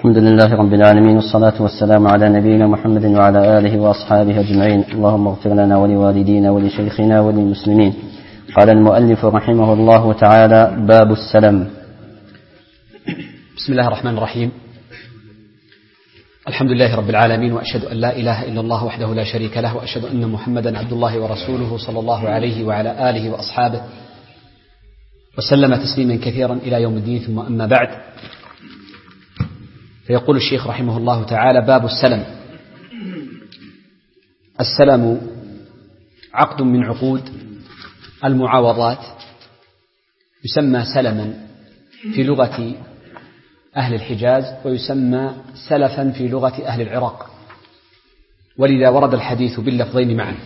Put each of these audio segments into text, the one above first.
الحمد لله رب العالمين، والصلاة والسلام على نبينا محمد وعلى آله وأصحابه أجمعين. اللهم اغفر لنا ولوالدينا ولشيخنا وللمسلمين. قال المؤلف رحمه الله تعالى: باب السلم. بسم الله الرحمن الرحيم. الحمد لله رب العالمين، وأشهد أن لا إله إلا الله وحده لا شريك له، وأشهد أن محمدا عبد الله ورسوله صلى الله عليه وعلى آله وأصحابه وسلم تسليما كثيرا إلى يوم الدين. ثم أما بعد، فيقول الشيخ رحمه الله تعالى: باب السلم. السلم عقد من عقود المعاوضات، يسمى سلما في لغة أهل الحجاز، ويسمى سلفا في لغة أهل العراق، ولذا ورد الحديث باللفظين معا.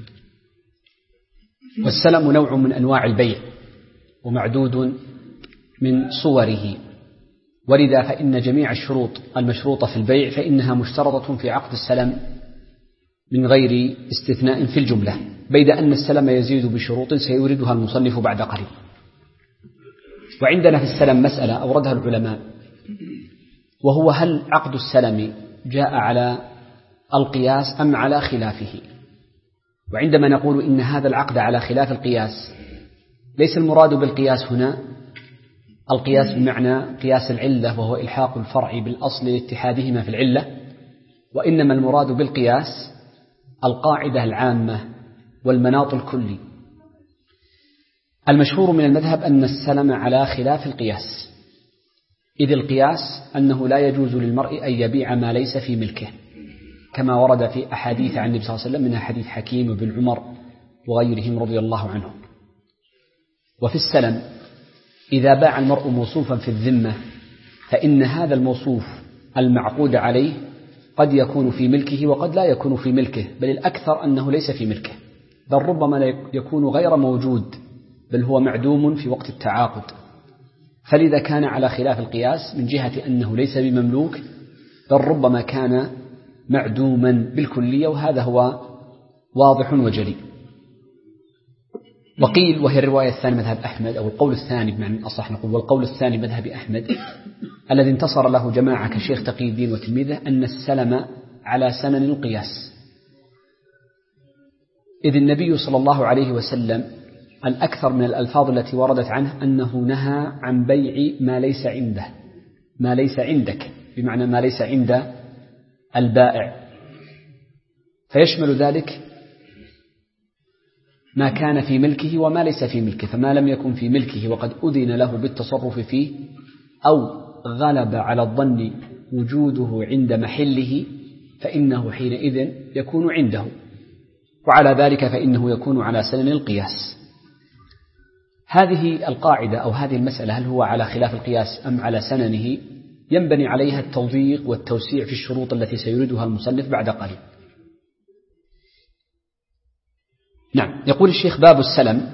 والسلم نوع من أنواع البيع ومعدود من صوره، ولذا فإن جميع الشروط المشروطة في البيع فإنها مشترطة في عقد السلم من غير استثناء في الجملة، بيد أن السلم يزيد بشروط سيوردها المصنف بعد قليل. وعندنا في السلم مسألة أوردها العلماء، وهو: هل عقد السلم جاء على القياس أم على خلافه؟ وعندما نقول إن هذا العقد على خلاف القياس، ليس المراد بالقياس هنا القياس بمعنى قياس العلة، وهو إلحاق الفرع بالأصل لاتحادهما في العلة، وإنما المراد بالقياس القاعدة العامة والمناط الكلي. المشهور من المذهب أن السلم على خلاف القياس، إذ القياس أنه لا يجوز للمرء أن يبيع ما ليس في ملكه، كما ورد في أحاديث عن النبي صلى الله عليه وسلم، منها حديث حكيم وابن عمر وغيرهم رضي الله عنهم. وفي السلم إذا باع المرء موصوفا في الذمة، فإن هذا الموصوف المعقود عليه قد يكون في ملكه وقد لا يكون في ملكه، بل الأكثر أنه ليس في ملكه، بل ربما يكون غير موجود، بل هو معدوم في وقت التعاقد. فلذا كان على خلاف القياس من جهة أنه ليس بمملوك، بل ربما كان معدوما بالكلية، وهذا هو واضح وجلي. وقيل، وهي الرواية الثانية مذهب أحمد، أو القول الثاني بمعنى الأصح نقول، والقول الثاني مذهب أحمد الذي انتصر له جماعة كشيخ تقي الدين وتلميذه، أن السلم على سنن القياس، إذ النبي صلى الله عليه وسلم الأكثر من الألفاظ التي وردت عنه أنه نهى عن بيع ما ليس عنده، ما ليس عندك، بمعنى ما ليس عند البائع، فيشمل ذلك ما كان في ملكه وما ليس في ملكه. فما لم يكن في ملكه وقد أذن له بالتصرف فيه، أو غلب على الظن وجوده عند محله، فإنه حينئذ يكون عنده، وعلى ذلك فإنه يكون على سنن القياس. هذه القاعدة أو هذه المسألة، هل هو على خلاف القياس أم على سننه، ينبني عليها التوضيق والتوسيع في الشروط التي سيردها المصنف بعد قليل. نعم. يقول الشيخ: باب السلم.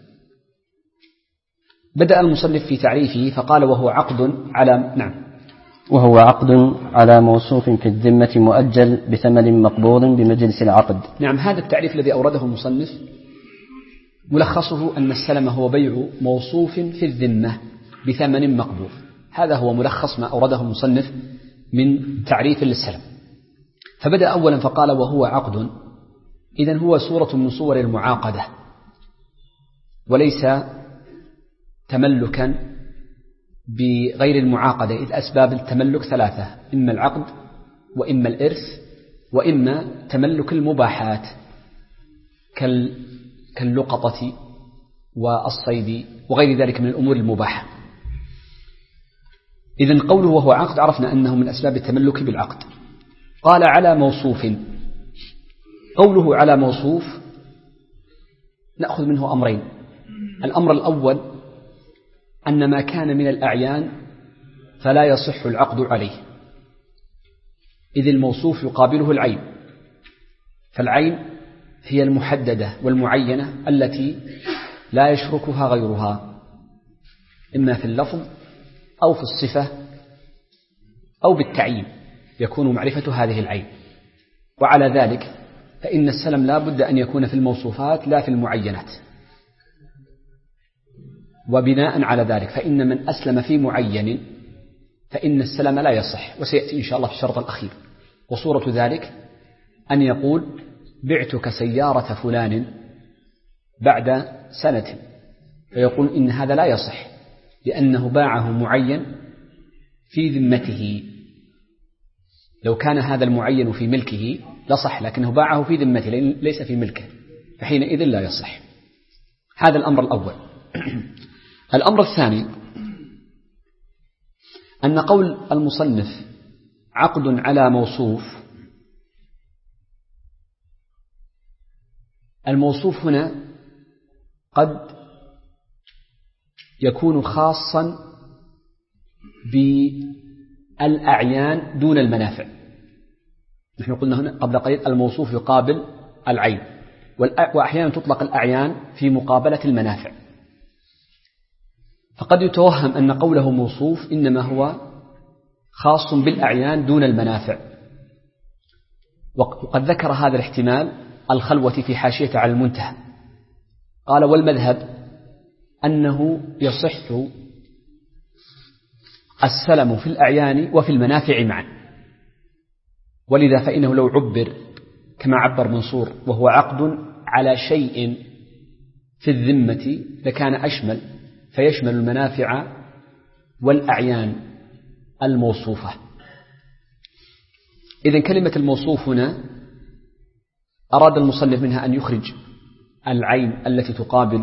بدأ المصنف في تعريفه فقال: وهو عقد على وهو عقد على موصوف في الذمة مؤجل بثمن مقبوض بمجلس العقد. نعم. هذا التعريف الذي أورده المصنف ملخصه أن السلم هو بيع موصوف في الذمة بثمن مقبوض. هذا هو ملخص ما أورده المصنف من تعريف للسلم. فبدأ أولا فقال: وهو عقد، إذن هو صورة من صور المعاقدة، وليس تملكا بغير المعاقدة، إذ أسباب التملك ثلاثة: إما العقد، وإما الإرث، وإما تملك المباحات كاللقطة والصيد وغير ذلك من الأمور المباحة. إذن قوله وهو عقد عرفنا أنه من أسباب التملك بالعقد. قال: على موصوف. قوله على موصوف نأخذ منه أمرين. الأمر الأول أن ما كان من الأعيان فلا يصح العقد عليه، إذ الموصوف يقابله العين، فالعين هي المحددة والمعينة التي لا يشركها غيرها، إما في اللفظ أو في الصفة أو بالتعيين يكون معرفة هذه العين. وعلى ذلك فإن السلم لا بد أن يكون في الموصوفات لا في المعينات. وبناء على ذلك فإن من أسلم في معين فإن السلم لا يصح، وسيأتي إن شاء الله في الشرط الأخير. وصورة ذلك أن يقول بعتك سيارة فلان بعد سنة، فيقول إن هذا لا يصح لأنه باعه معين في ذمته. لو كان هذا المعين في ملكه لصح، لكنه باعه في ذمته ليس في ملكه، فحينئذ لا يصح. هذا الأمر الأول. الأمر الثاني أن قول المصنف عقد على موصوف، الموصوف هنا قد يكون خاصا بالأعيان دون المنافع. نحن قلنا هنا قبل قليل الموصوف يقابل العين، وأحيانا تطلق الأعيان في مقابلة المنافع، فقد يتوهم أن قوله موصوف إنما هو خاص بالأعيان دون المنافع. وقد ذكر هذا الاحتمال الخلوة في حاشية على المنتهى، قال والمذهب أنه يصح السلم في الأعيان وفي المنافع معا، ولذا فإنه لو عبر كما عبر منصور وهو عقد على شيء في الذمة لكان أشمل، فيشمل المنافع والأعيان الموصوفة. إذن كلمة الموصوف هنا أراد المصنف منها أن يخرج العين التي تقابل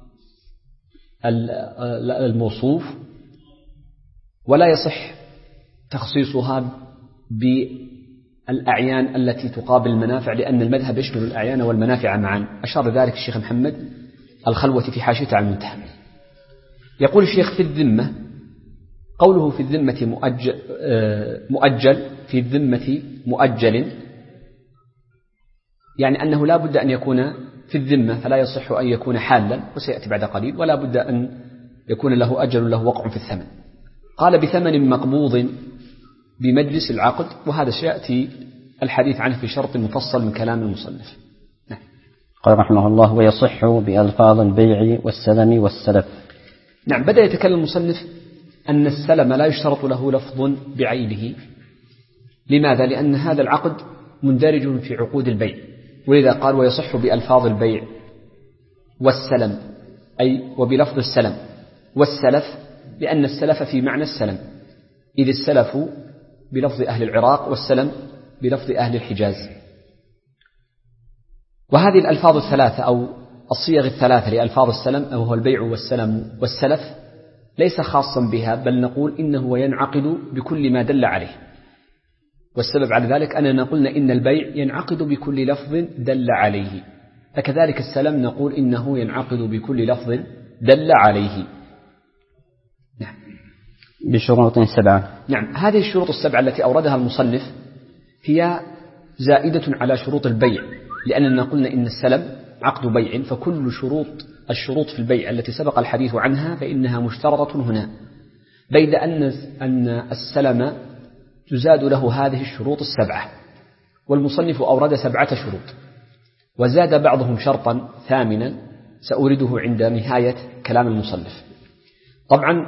الموصوف، ولا يصح تخصيصها بالأعيان التي تقابل المنافع، لأن المذهب يشمل الأعيان والمنافع معا. أشار ذلك الشيخ محمد الخلوة في حاشية على المنتهى. يقول الشيخ في الذمة، قوله في الذمة مؤجل، في الذمة مؤجل، يعني أنه لا بد أن يكون في الذمة، فلا يصح أن يكون حالا، وسيأتي بعد قليل، ولا بد أن يكون له أجل له وقع في الثمن. قال بثمن مقبوض بمجلس العقد، وهذا سيأتي الحديث عنه في شرط مفصل من كلام المصنف. قال رحمه الله ويصح بألفاظ البيع والسلم والسلف. نعم، بدأ يتكلم المصنف أن السلم لا يشترط له لفظ بعينه. لماذا؟ لأن هذا العقد مندرج في عقود البيع، ولذا قال ويصح بألفاظ البيع والسلم، أي وبلفظ السلم والسلف، لأن السلف في معنى السلم، إذ السلف بلفظ أهل العراق والسلم بلفظ أهل الحجاز. وهذه الألفاظ الثلاثة أو الصيغ الثلاثة لألفاظ السلم، أو هو البيع والسلم والسلف، ليس خاصا بها، بل نقول إنه ينعقد بكل ما دل عليه. والسبب على ذلك أننا قلنا إن البيع ينعقد بكل لفظ دل عليه، فكذلك السلم نقول إنه ينعقد بكل لفظ دل عليه. نعم، بشروط 7. نعم، هذه الشروط 7 التي أوردها المصنف هي زائدة على شروط البيع، لأننا قلنا إن السلم عقد بيع، فكل الشروط في البيع التي سبق الحديث عنها فإنها مشترطة هنا، بيد أن السلم تزاد له هذه الشروط 7، والمصنف أورد 7 شروط، وزاد بعضهم شرطا ثامنا سأورده عند نهاية كلام المصنف. طبعا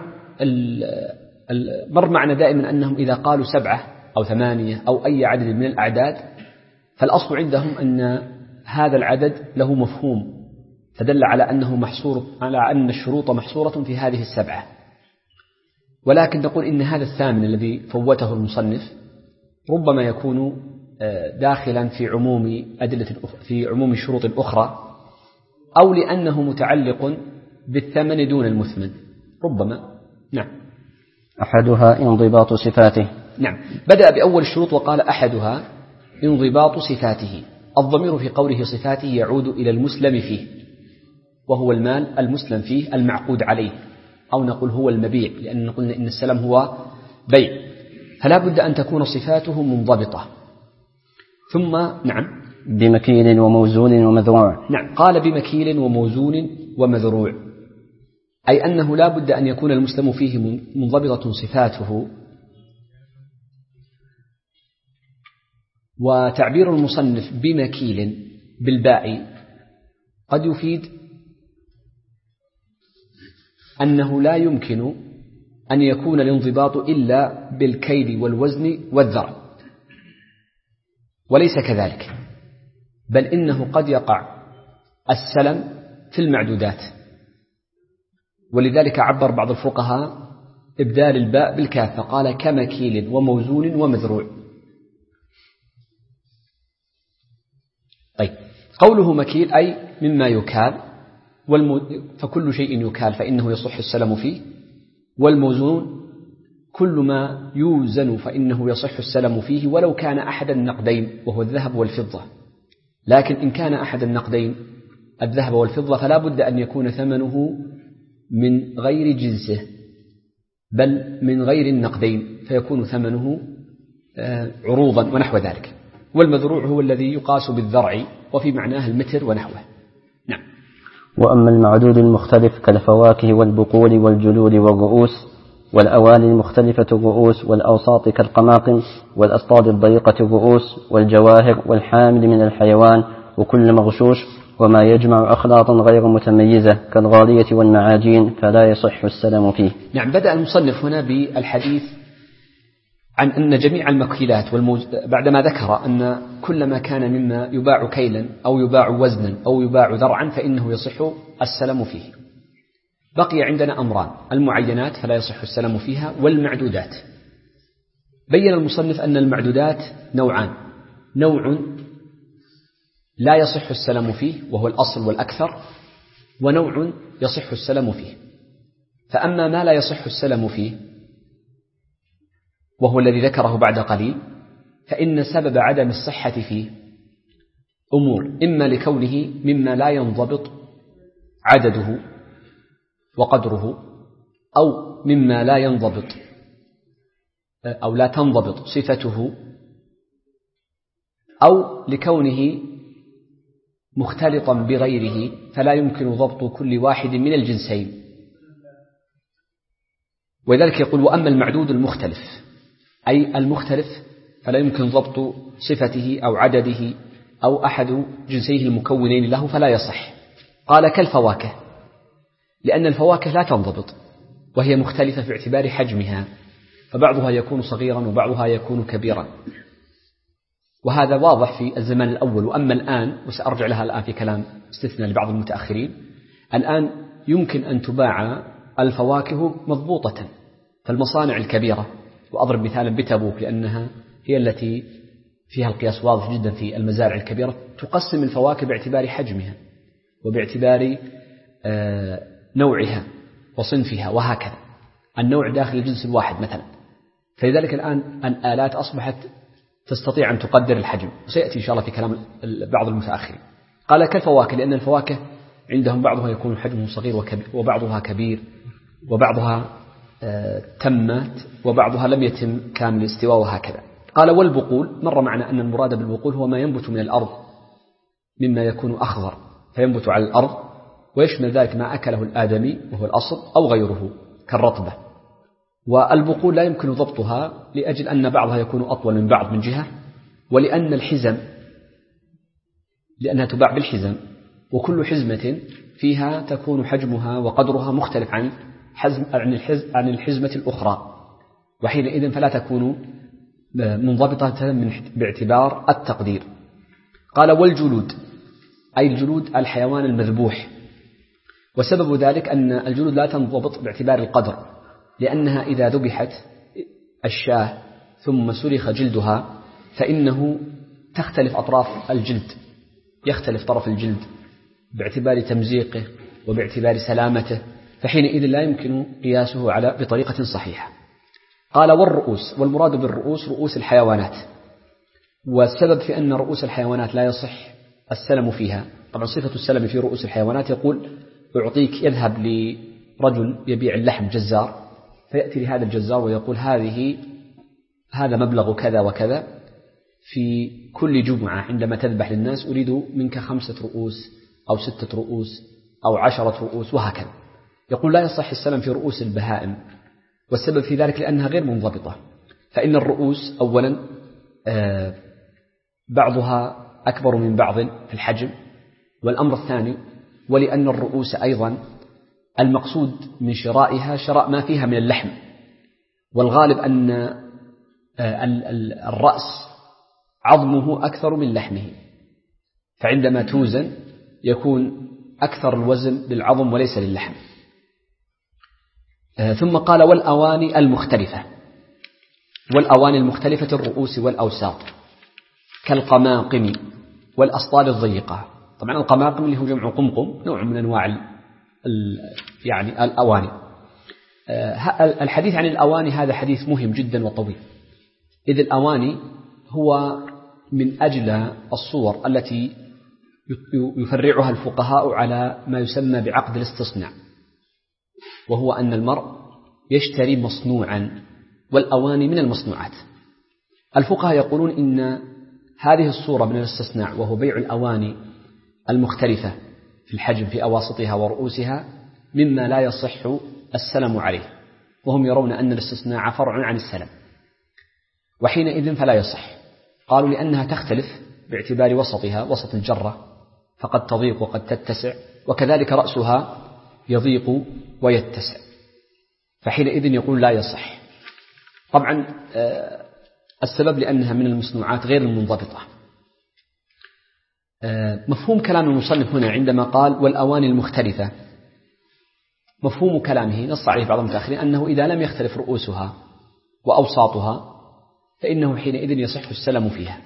مر معنا دائما أنهم إذا قالوا 7 أو 8 أو أي عدد من الأعداد، فالأصل عندهم أن هذا العدد له مفهوم، فدل على أن الشروط محصورة في هذه 7. ولكن نقول إن هذا الثامن الذي فوته المصنف ربما يكون داخلا في عموم الشروط أخرى، أو لأنه متعلق بالثمن دون المثمن ربما. نعم. أحدها انضباط صفاته. نعم، بدأ بأول الشروط وقال أحدها انضباط صفاته. الضمير في قوله صفاته يعود إلى المسلم فيه، وهو المال المسلم فيه المعقود عليه، أو نقول هو المبيع، لأن قلنا إن السلم هو بيع، فلا بد أن تكون صفاته منضبطة. ثم نعم بمكيل وموزون ومذروع. نعم، قال بمكيل وموزون ومذروع، أي أنه لا بد أن يكون المسلم فيه منضبطة صفاته. وتعبير المصنف بمكيل بالباء قد يفيد أنه لا يمكن أن يكون الانضباط إلا بالكيل والوزن والذر، وليس كذلك، بل إنه قد يقع السلم في المعدودات، ولذلك عبر بعض الفقهاء إبدال الباء بالكاف فقال كمكيل وموزون ومذروع. طيب، قوله مكيل أي مما يكال، فكل شيء يكال فإنه يصح السلم فيه، والموزون كل ما يوزن فإنه يصح السلم فيه ولو كان أحد النقدين وهو الذهب والفضة. لكن إن كان أحد النقدين الذهب والفضة فلا بد أن يكون ثمنه من غير جنسه بل من غير النقدين، فيكون ثمنه عروضا ونحو ذلك. والمذروع هو الذي يقاس بالذرع وفي معناه المتر ونحوه. نعم. وأما المعدود المختلف كالفواكه والبقول والجلود والرؤوس والأواني المختلفة الرؤوس والأوساط كالقماقم والأسطاد الضيقة الرؤوس والجواهر والحامل من الحيوان وكل مغشوش وما يجمع أخلاطا غير متميزة كالغالية والمعاجين فلا يصح السلم فيه. نعم. بدأ المصنف هنا بالحديث عن أن جميع المكيلات بعدما ذكر أن كل ما كان مما يباع كيلا أو يباع وزنا أو يباع ذرعا فإنه يصح السلم فيه. بقي عندنا أمران: المعينات فلا يصح السلم فيها، والمعدودات. بين المصنف أن المعدودات نوعان: نوع لا يصح السلم فيه وهو الأصل والأكثر، ونوع يصح السلم فيه. فأما ما لا يصح السلم فيه وهو الذي ذكره بعد قليل، فإن سبب عدم الصحة فيه أمور: إما لكونه مما لا ينضبط عدده وقدره، أو مما لا ينضبط أو لا تنضبط صفته، أو لكونه مختلطا بغيره فلا يمكن ضبط كل واحد من الجنسين. وذلك يقول: وأما المعدود المختلف، أي المختلف فلا يمكن ضبط صفته أو عدده أو أحد جنسيه المكونين له فلا يصح. قال: كالفواكه، لأن الفواكه لا تنضبط وهي مختلفة في اعتبار حجمها، فبعضها يكون صغيرا وبعضها يكون كبيرا، وهذا واضح في الزمان الأول. وأما الآن، وسأرجع لها الآن في كلام استثناء لبعض المتأخرين، الآن يمكن أن تباع الفواكه مضبوطة فالمصانع الكبيرة، وأضرب مثالا بتبوك لأنها هي التي فيها القياس واضح جدا في المزارع الكبيرة، تقسم الفواكه باعتبار حجمها وباعتبار نوعها وصنفها وهكذا، النوع داخل الجنس الواحد مثلا. فلذلك الآن الآلات أصبحت تستطيع أن تقدر الحجم، وسيأتي إن شاء الله في كلام بعض المتأخرين. قال: كالفواكه، لأن الفواكه عندهم بعضها يكون حجمه صغير وبعضها كبير، وبعضها تمت وبعضها لم يتم كامل الاستواء وهكذا. قال: والبقول، مر معنا أن المراد بالبقول هو ما ينبت من الأرض مما يكون أخضر فينبت على الأرض، ويشمل ذلك ما أكله الآدمي وهو الأصل أو غيره كالرطبة. والبقول لا يمكن ضبطها لأجل أن بعضها يكون أطول من بعض من جهة، ولأن الحزم لأنها تباع بالحزم، وكل حزمة فيها تكون حجمها وقدرها مختلف عن الحزمة الأخرى، وحينئذ فلا تكون منضبطة باعتبار التقدير. قال: والجلود، أي الجلود الحيوان المذبوح، وسبب ذلك أن الجلود لا تنضبط باعتبار القدر، لأنها إذا ذبحت الشاة ثم سلخ جلدها فإنه تختلف أطراف الجلد، يختلف طرف الجلد باعتبار تمزيقه وباعتبار سلامته، فحينئذ لا يمكن قياسه بطريقة صحيحة. قال: والرؤوس، والمراد بالرؤوس رؤوس الحيوانات، والسبب في أن رؤوس الحيوانات لا يصح السلم فيها. طبعا صفة السلم في رؤوس الحيوانات يقول: أعطيك، يذهب لرجل يبيع اللحم جزار، فيأتي لهذا الجزار ويقول: هذا مبلغ كذا وكذا، في كل جمعة عندما تذبح للناس أريد منك 5 رؤوس أو 6 رؤوس أو 10 رؤوس وهكذا. يقول: لا يصح السلم في رؤوس البهائم، والسبب في ذلك لأنها غير منضبطة. فإن الرؤوس أولا بعضها أكبر من بعض في الحجم، والأمر الثاني ولأن الرؤوس أيضا المقصود من شرائها شراء ما فيها من اللحم والغالب أن الرأس عظمه أكثر من لحمه، فعندما توزن يكون أكثر الوزن للعظم وليس للحم. ثم قال والأواني المختلفة، والأواني المختلفة الرؤوس والأوساط كالقماقم والأسطال الضيقة. طبعا القماقم اللي هو جمع قمقم، نوع من أنواع يعني الأواني. الحديث عن الأواني هذا حديث مهم جدا وطويل، إذ الأواني هو من أجل الصور التي يفرعها الفقهاء على ما يسمى بعقد الاستصناع، وهو أن المرء يشتري مصنوعا، والأواني من المصنوعات. الفقهاء يقولون إن هذه الصورة من الاستصناع، وهو بيع الأواني المختلفة في الحجم في أواسطها ورؤوسها، مما لا يصح السلم عليه، وهم يرون أن الاستصناع فرع عن السلم، وحينئذ فلا يصح. قالوا لأنها تختلف باعتبار وسطها، وسط الجرة فقد تضيق وقد تتسع، وكذلك رأسها يضيق ويتسع، فحينئذ يقول لا يصح. طبعا السبب لأنها من المصنوعات غير المنضبطة. مفهوم كلام المصنف هنا عندما قال والأواني المختلفة، مفهوم كلامه نص عليه بعض المتأخرين أنه إذا لم يختلف رؤوسها وأوساطها فإنه حينئذ يصح السلم فيها.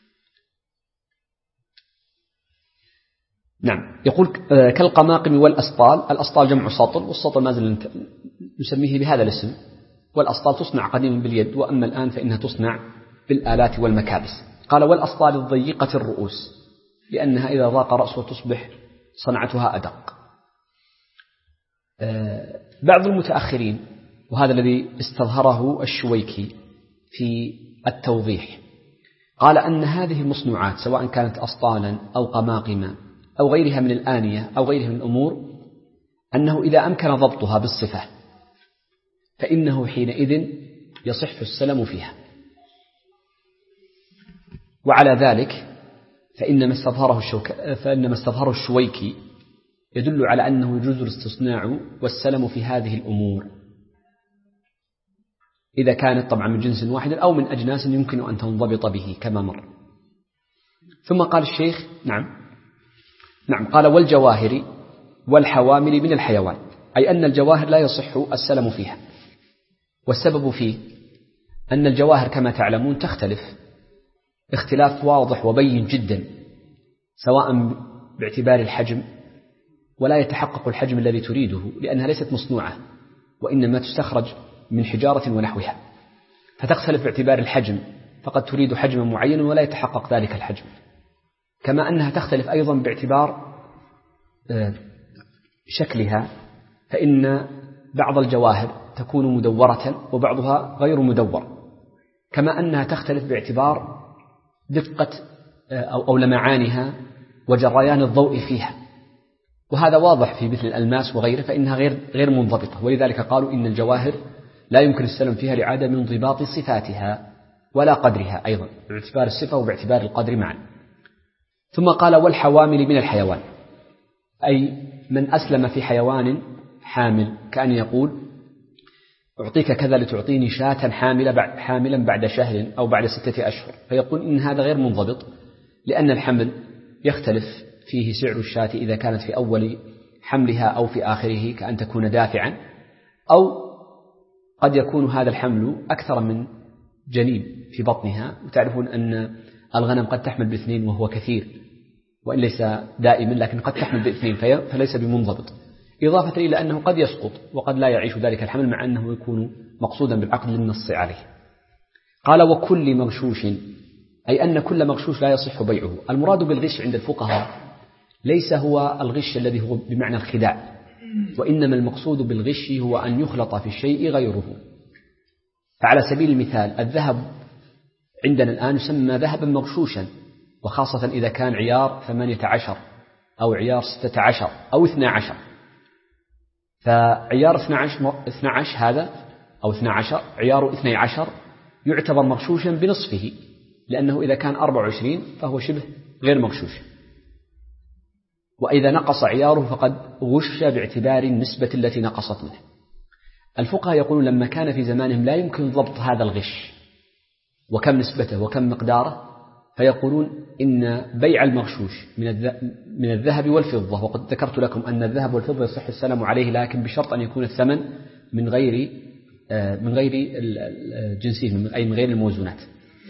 نعم، يقول كالقماقم والأسطال. الأسطال جمع سطل، والسطل ما زال نسميه بهذا الاسم، والأسطال تصنع قديما باليد، وأما الآن فإنها تصنع بالآلات والمكابس. قال والأسطال الضيقة الرؤوس، لأنها إذا ضاق رأسه تصبح صنعتها أدق. بعض المتأخرين، وهذا الذي استظهره الشويكي في التوضيح، قال أن هذه المصنوعات سواء كانت أسطالا أو قماقم أو غيرها من الآنية أو غيرها من الأمور، أنه إذا أمكن ضبطها بالصفة فإنه حينئذ يصح السلم فيها. وعلى ذلك فإن ما استظهره الشويكي يدل على أنه يجوز الاستصناع والسلم في هذه الأمور إذا كانت طبعا من جنس واحد أو من أجناس يمكن أن تنضبط به كما مر. ثم قال الشيخ نعم قال والجواهر والحوامل من الحيوان، أي أن الجواهر لا يصح السلم فيها. والسبب فيه أن الجواهر كما تعلمون تختلف اختلاف واضح وبين جدا، سواء باعتبار الحجم، ولا يتحقق الحجم الذي تريده لأنها ليست مصنوعة، وإنما تستخرج من حجارة ونحوها، فتختلف باعتبار الحجم، فقد تريد حجما معينا ولا يتحقق ذلك الحجم. كما أنها تختلف أيضا باعتبار شكلها، فإن بعض الجواهر تكون مدورة وبعضها غير مدور، كما أنها تختلف باعتبار دقة أو لمعانها وجريان الضوء فيها، وهذا واضح في مثل الألماس وغيره، فإنها غير منضبطة. ولذلك قالوا إن الجواهر لا يمكن السلم فيها لعدم انضباط صفاتها ولا قدرها أيضا، باعتبار الصفة وباعتبار القدر معا. ثم قال والحوامل من الحيوان، أي من أسلم في حيوان حامل، كأن يقول أعطيك كذا لتعطيني شاة حاملا بعد شهر أو بعد 6 أشهر، فيقول إن هذا غير منضبط، لأن الحمل يختلف فيه سعر الشاة إذا كانت في أول حملها أو في آخره، كأن تكون دافعا، أو قد يكون هذا الحمل أكثر من جنين في بطنها، وتعرفون أن الغنم قد تحمل ب2 وهو كثير، وإن ليس دائما لكن قد تحمل ب2 فليس بمنضبط، إضافة إلى أنه قد يسقط وقد لا يعيش ذلك الحمل، مع أنه يكون مقصودا بالعقد للنص عليه. قال وكل مغشوش، أي أن كل مغشوش لا يصح بيعه. المراد بالغش عند الفقهاء ليس هو الغش الذي هو بمعنى الخداع، وإنما المقصود بالغش هو أن يخلط في الشيء غيره. فعلى سبيل المثال الذهب عندنا الآن يسمى ذهبا مغشوشا، وخاصة إذا كان عيار 18 أو عيار 16 أو 12. فعيار 12 هذا أو 12 عيار 12 يعتبر مغشوشا بنصفه، لأنه إذا كان 24 فهو شبه غير مغشوش، وإذا نقص عياره فقد غش باعتبار النسبة التي نقصت منه. الفقهاء يقولون لما كان في زمانهم لا يمكن ضبط هذا الغش وكم نسبته وكم مقداره، فيقولون إن بيع المغشوش من الذهب والفضة، وقد ذكرت لكم أن الذهب والفضة يصح السلم عليه، لكن بشرط أن يكون الثمن من غير جنسهم، أي من غير الموزونات،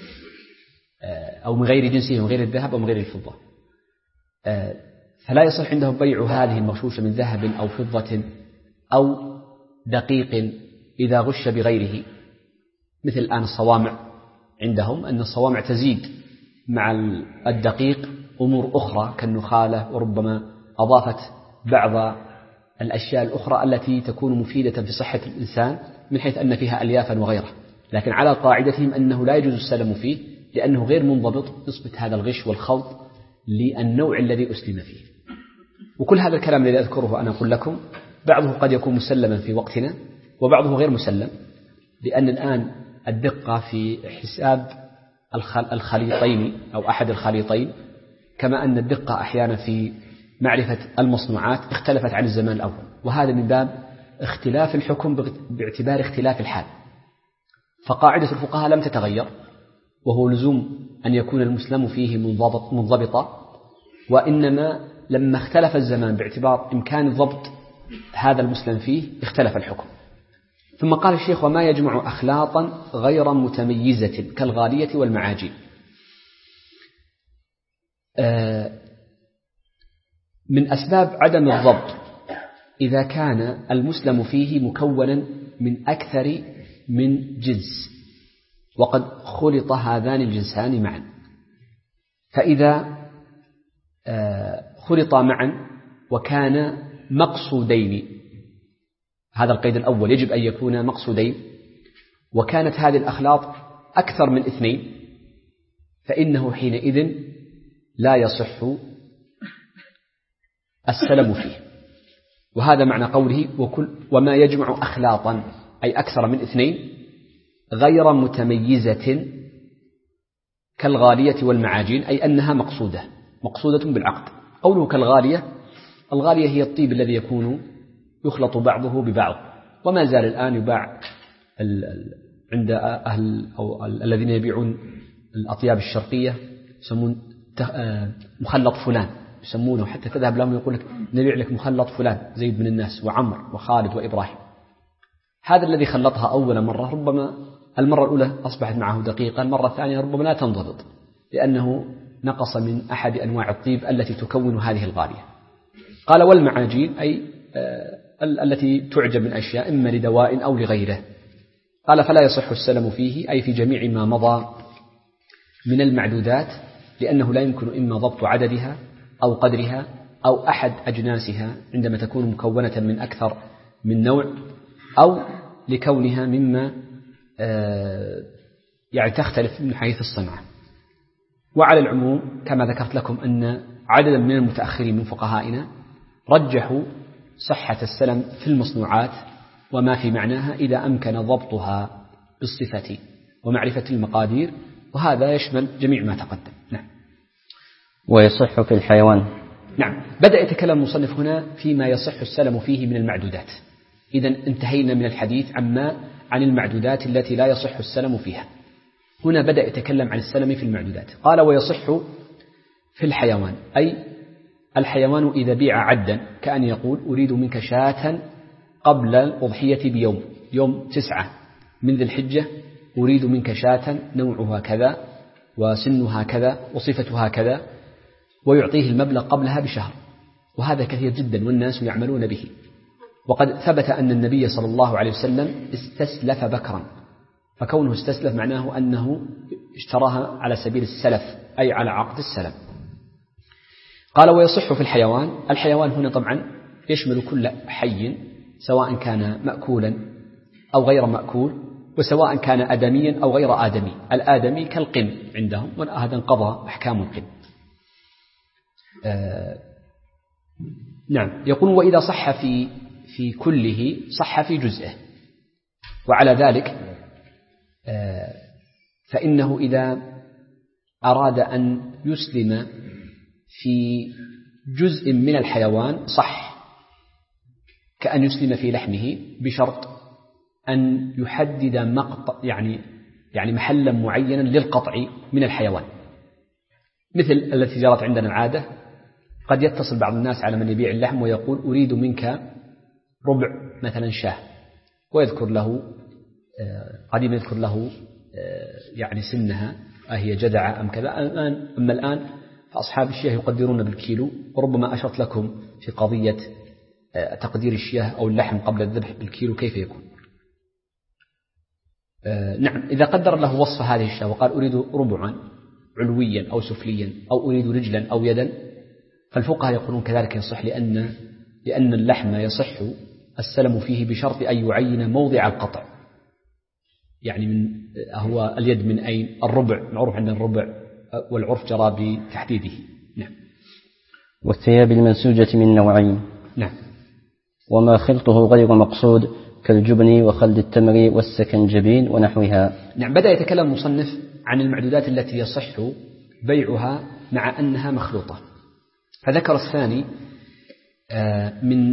أو من غير جنسهم، من غير الذهب أو من غير الفضة. فلا يصح عندهم بيع هذه المغشوشة من ذهب أو فضة أو دقيق إذا غش بغيره، مثل الآن الصوامع عندهم، أن الصوامع تزيد مع الدقيق أمور أخرى كالنخالة، وربما أضافت بعض الأشياء الأخرى التي تكون مفيدة في صحة الإنسان من حيث أن فيها أليافا وغيره، لكن على قاعدتهم أنه لا يجوز السلم فيه لأنه غير منضبط، يثبت هذا الغش والخوض للنوع الذي أسلم فيه. وكل هذا الكلام الذي أذكره أنا أقول لكم بعضه قد يكون مسلما في وقتنا وبعضه غير مسلم، لأن الآن الدقة في حساب الخليطين أو أحد الخليطين، كما أن الدقة أحيانا في معرفة المصنوعات اختلفت عن الزمان الأول، وهذا من باب اختلاف الحكم باعتبار اختلاف الحال. فقاعدة الفقهاء لم تتغير، وهو لزوم أن يكون المسلم فيه منضبطا، وإنما لما اختلف الزمان باعتبار إمكان ضبط هذا المسلم فيه اختلف الحكم. ثم قال الشيخ: وما يجمع أخلاطا غير متميزة كالغالية والمعاجين. من أسباب عدم الضبط إذا كان المسلم فيه مكونا من أكثر من جنس، وقد خلط هذان الجنسان معا، فإذا خلطا معا وكان مقصودين، هذا القيد الأول يجب أن يكون مقصودين، وكانت هذه الأخلاط أكثر من 2، فإنه حينئذ لا يصح السلم فيه. وهذا معنى قوله وما يجمع أخلاطا، أي أكثر من 2 غير متميزة كالغالية والمعاجين، أي أنها مقصودة بالعقد. قوله كالغالية، الغالية هي الطيب الذي يكون يخلط بعضه ببعض، وما زال الآن يباع عند أهل أو الذين يبيعون الأطياب الشرقية، يسمون مخلط فلان، يسمونه حتى تذهب لهم يقول لك نبيع لك مخلط فلان، زيد بن الناس وعمر وخالد وإبراهيم. هذا الذي خلطها أول مرة ربما المرة الأولى أصبحت معه دقيقا، المرة الثانية ربما لا تنضبط لأنه نقص من أحد أنواع الطيب التي تكون هذه الغالية. قال والمعاجين، أي التي تعجب من أشياء إما لدواء أو لغيره. قال فلا يصح السلم فيه، أي في جميع ما مضى من المعدودات، لأنه لا يمكن إما ضبط عددها أو قدرها أو أحد أجناسها عندما تكون مكونة من أكثر من نوع، أو لكونها مما يعني تختلف من حيث الصنعة. وعلى العموم كما ذكرت لكم أن عددا من المتأخرين من فقهائنا رجحوا صحة السلم في المصنوعات وما في معناها إذا أمكن ضبطها بالصفة ومعرفة المقادير، وهذا يشمل جميع ما تقدم. نعم. ويصح في الحيوان. نعم. بدأ يتكلم المصنف هنا فيما يصح السلم فيه من المعدودات. إذن انتهينا من الحديث عن المعدودات التي لا يصح السلم فيها. هنا بدأ يتكلم عن السلم في المعدودات. قال ويصح في الحيوان، أي الحيوان إذا بيع عدا، كأن يقول أريد منك شاة قبل الأضحية بيوم، يوم 9 من ذي الحجة، أريد منك شاة نوعها كذا وسنها كذا وصفتها كذا، ويعطيه المبلغ قبلها بشهر. وهذا كثير جدا والناس يعملون به. وقد ثبت أن النبي صلى الله عليه وسلم استسلف بكرا، فكونه استسلف معناه أنه اشتراها على سبيل السلف، أي على عقد السلم. قال ويصح في الحيوان. الحيوان هنا طبعا يشمل كل حي، سواء كان مأكولا أو غير مأكول، وسواء كان آدميا أو غير آدمي. الآدمي كالقن عندهم، وهذا انقضى أحكام القن. نعم. يقول وإذا صح في كله صح في جزئه. وعلى ذلك فإنه إذا أراد أن يسلم في جزء من الحيوان صح، كأن يسلم في لحمه، بشرط أن يحدد مقطع يعني محلا معينا للقطع من الحيوان، مثل التي جرت عندنا العادة. قد يتصل بعض الناس على من يبيع اللحم ويقول أريد منك ربع مثلا شاه، ويذكر له قديم يذكر له يعني سنها أهي جدعة أم كذا. أما الآن فأصحاب الشياه يقدرون بالكيلو، وربما أشرت لكم في قضية تقدير الشياه أو اللحم قبل الذبح بالكيلو كيف يكون. نعم، إذا قدر له وصف هذه الشاة وقال أريد ربعا علويا أو سفليا أو أريد رجلا أو يدا، فالفقهاء يقولون كذلك يصح، لأن اللحم يصح السلم فيه بشرط أن يعين موضع القطع. يعني هو اليد من أين؟ الربع، معروف عندنا الربع والعرف جرى بتحديده. نعم. والثياب المنسوجة من نوعين. نعم. وما خلطه غير مقصود كالجبن وخلد التمر والسكنجبين ونحوها. نعم. بدأ يتكلم المصنف عن المعدودات التي يصح بيعها مع أنها مخلوطة، فذكر الثاني من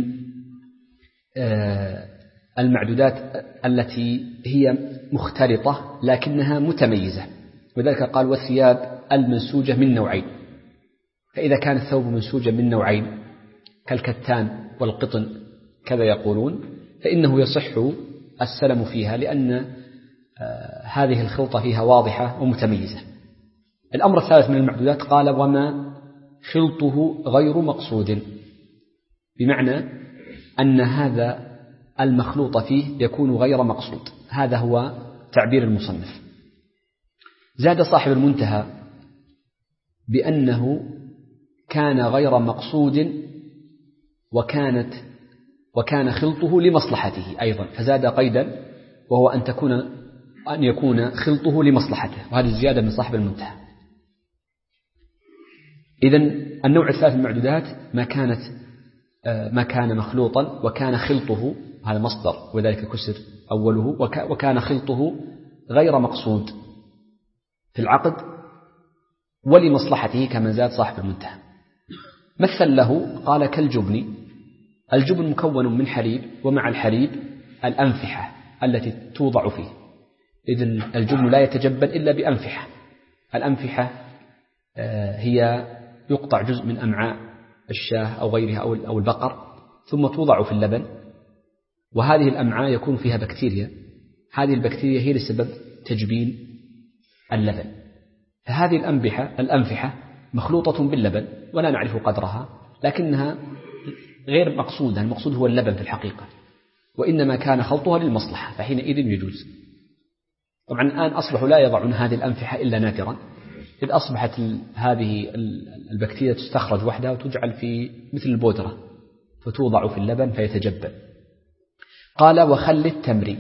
المعدودات التي هي مختلطة لكنها متميزة، وذلك قال والثياب المنسوجة من نوعين. فإذا كان الثوب منسوجا من نوعين كالكتان والقطن كذا يقولون، فإنه يصح السلم فيها، لأن هذه الخلطة فيها واضحة ومتميزة. الأمر الثالث من المعدودات قال وما خلطه غير مقصود، بمعنى أن هذا المخلوط فيه يكون غير مقصود. هذا هو تعبير المصنف. زاد صاحب المنتهى بأنه كان غير مقصود وكان خلطه لمصلحته أيضا، فزاد قيدا وهو أن يكون خلطه لمصلحته، وهذه الزيادة من صاحب المنتهى. إذن النوع الثالث من المعدودات ما كان مخلوطا وكان خلطه، هذا مصدر وذلك كسر أوله، وكان خلطه غير مقصود في العقد ولمصلحته كما زاد صاحب المنتهى. مثل له قال كالجبن. الجبن مكون من حليب، ومع الحليب الأنفحة التي توضع فيه. إذن الجبن لا يتجبن إلا بأنفحة. الأنفحة هي يقطع جزء من أمعاء الشاة أو غيرها أو البقر ثم توضع في اللبن، وهذه الأمعاء يكون فيها بكتيريا، هذه البكتيريا هي لسبب تجبين اللبن. فهذه الأنفحة مخلوطة باللبن ولا نعرف قدرها، لكنها غير مقصودة، المقصود هو اللبن في الحقيقة، وإنما كان خلطها للمصلحة، فحينئذ يجوز. طبعا الآن أصبحوا لا يضعون هذه الأنفحة إلا نادرا، إذ أصبحت هذه البكتيريا تستخرج وحدها وتجعل في مثل البودرة فتوضع في اللبن فيتجبن. قال وخل التمر.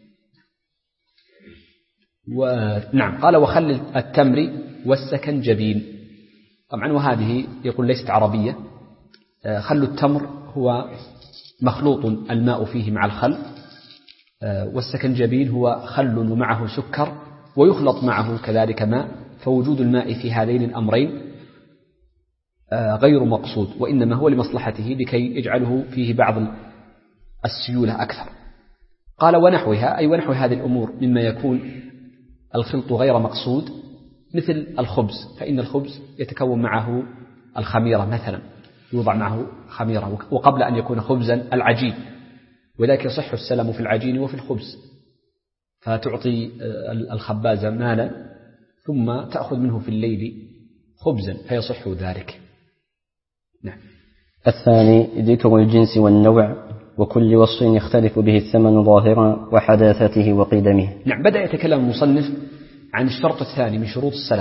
نعم، قال وخل التمر والسكنجبين. طبعا وهذه يقول ليست عربية. خل التمر هو مخلوط الماء فيه مع الخل، والسكنجبين هو خل ومعه سكر ويخلط معه كذلك ماء، فوجود الماء في هذين الأمرين غير مقصود، وإنما هو لمصلحته لكي يجعله فيه بعض السيولة أكثر. قال ونحوها، أي ونحو هذه الأمور مما يكون الخلط غير مقصود، مثل الخبز، فإن الخبز يتكون معه الخميرة مثلا، يوضع معه خميرة، وقبل أن يكون خبزا العجين، وذلك يصح السلم في العجين وفي الخبز، فتعطي الخباز مالا ثم تأخذ منه في الليل خبزا فيصح ذلك. نعم. الثاني ذكر الجنس والنوع وكل وصف يختلف به الثمن ظاهرا وحداثته وقدمه. نعم. بدأ يتكلم المصنف عن الشرط الثاني من شروط السلم،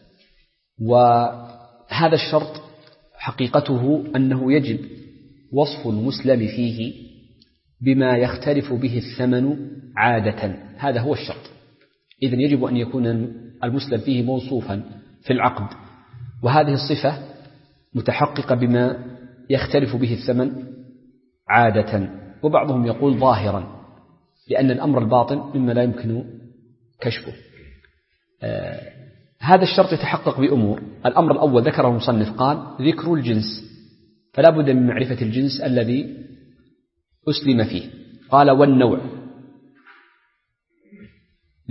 وهذا الشرط حقيقته أنه يجب وصف المسلم فيه بما يختلف به الثمن عادة، هذا هو الشرط. إذن يجب أن يكون المسلم فيه موصوفا في العقد وهذه الصفة متحققة بما يختلف به الثمن عادة، وبعضهم يقول ظاهرا، لأن الأمر الباطن مما لا يمكن كشفه. هذا الشرط يتحقق بأمور. الأمر الأول ذكره المصنف قال ذكر الجنس، فلا بد من معرفة الجنس الذي أسلم فيه. قال والنوع،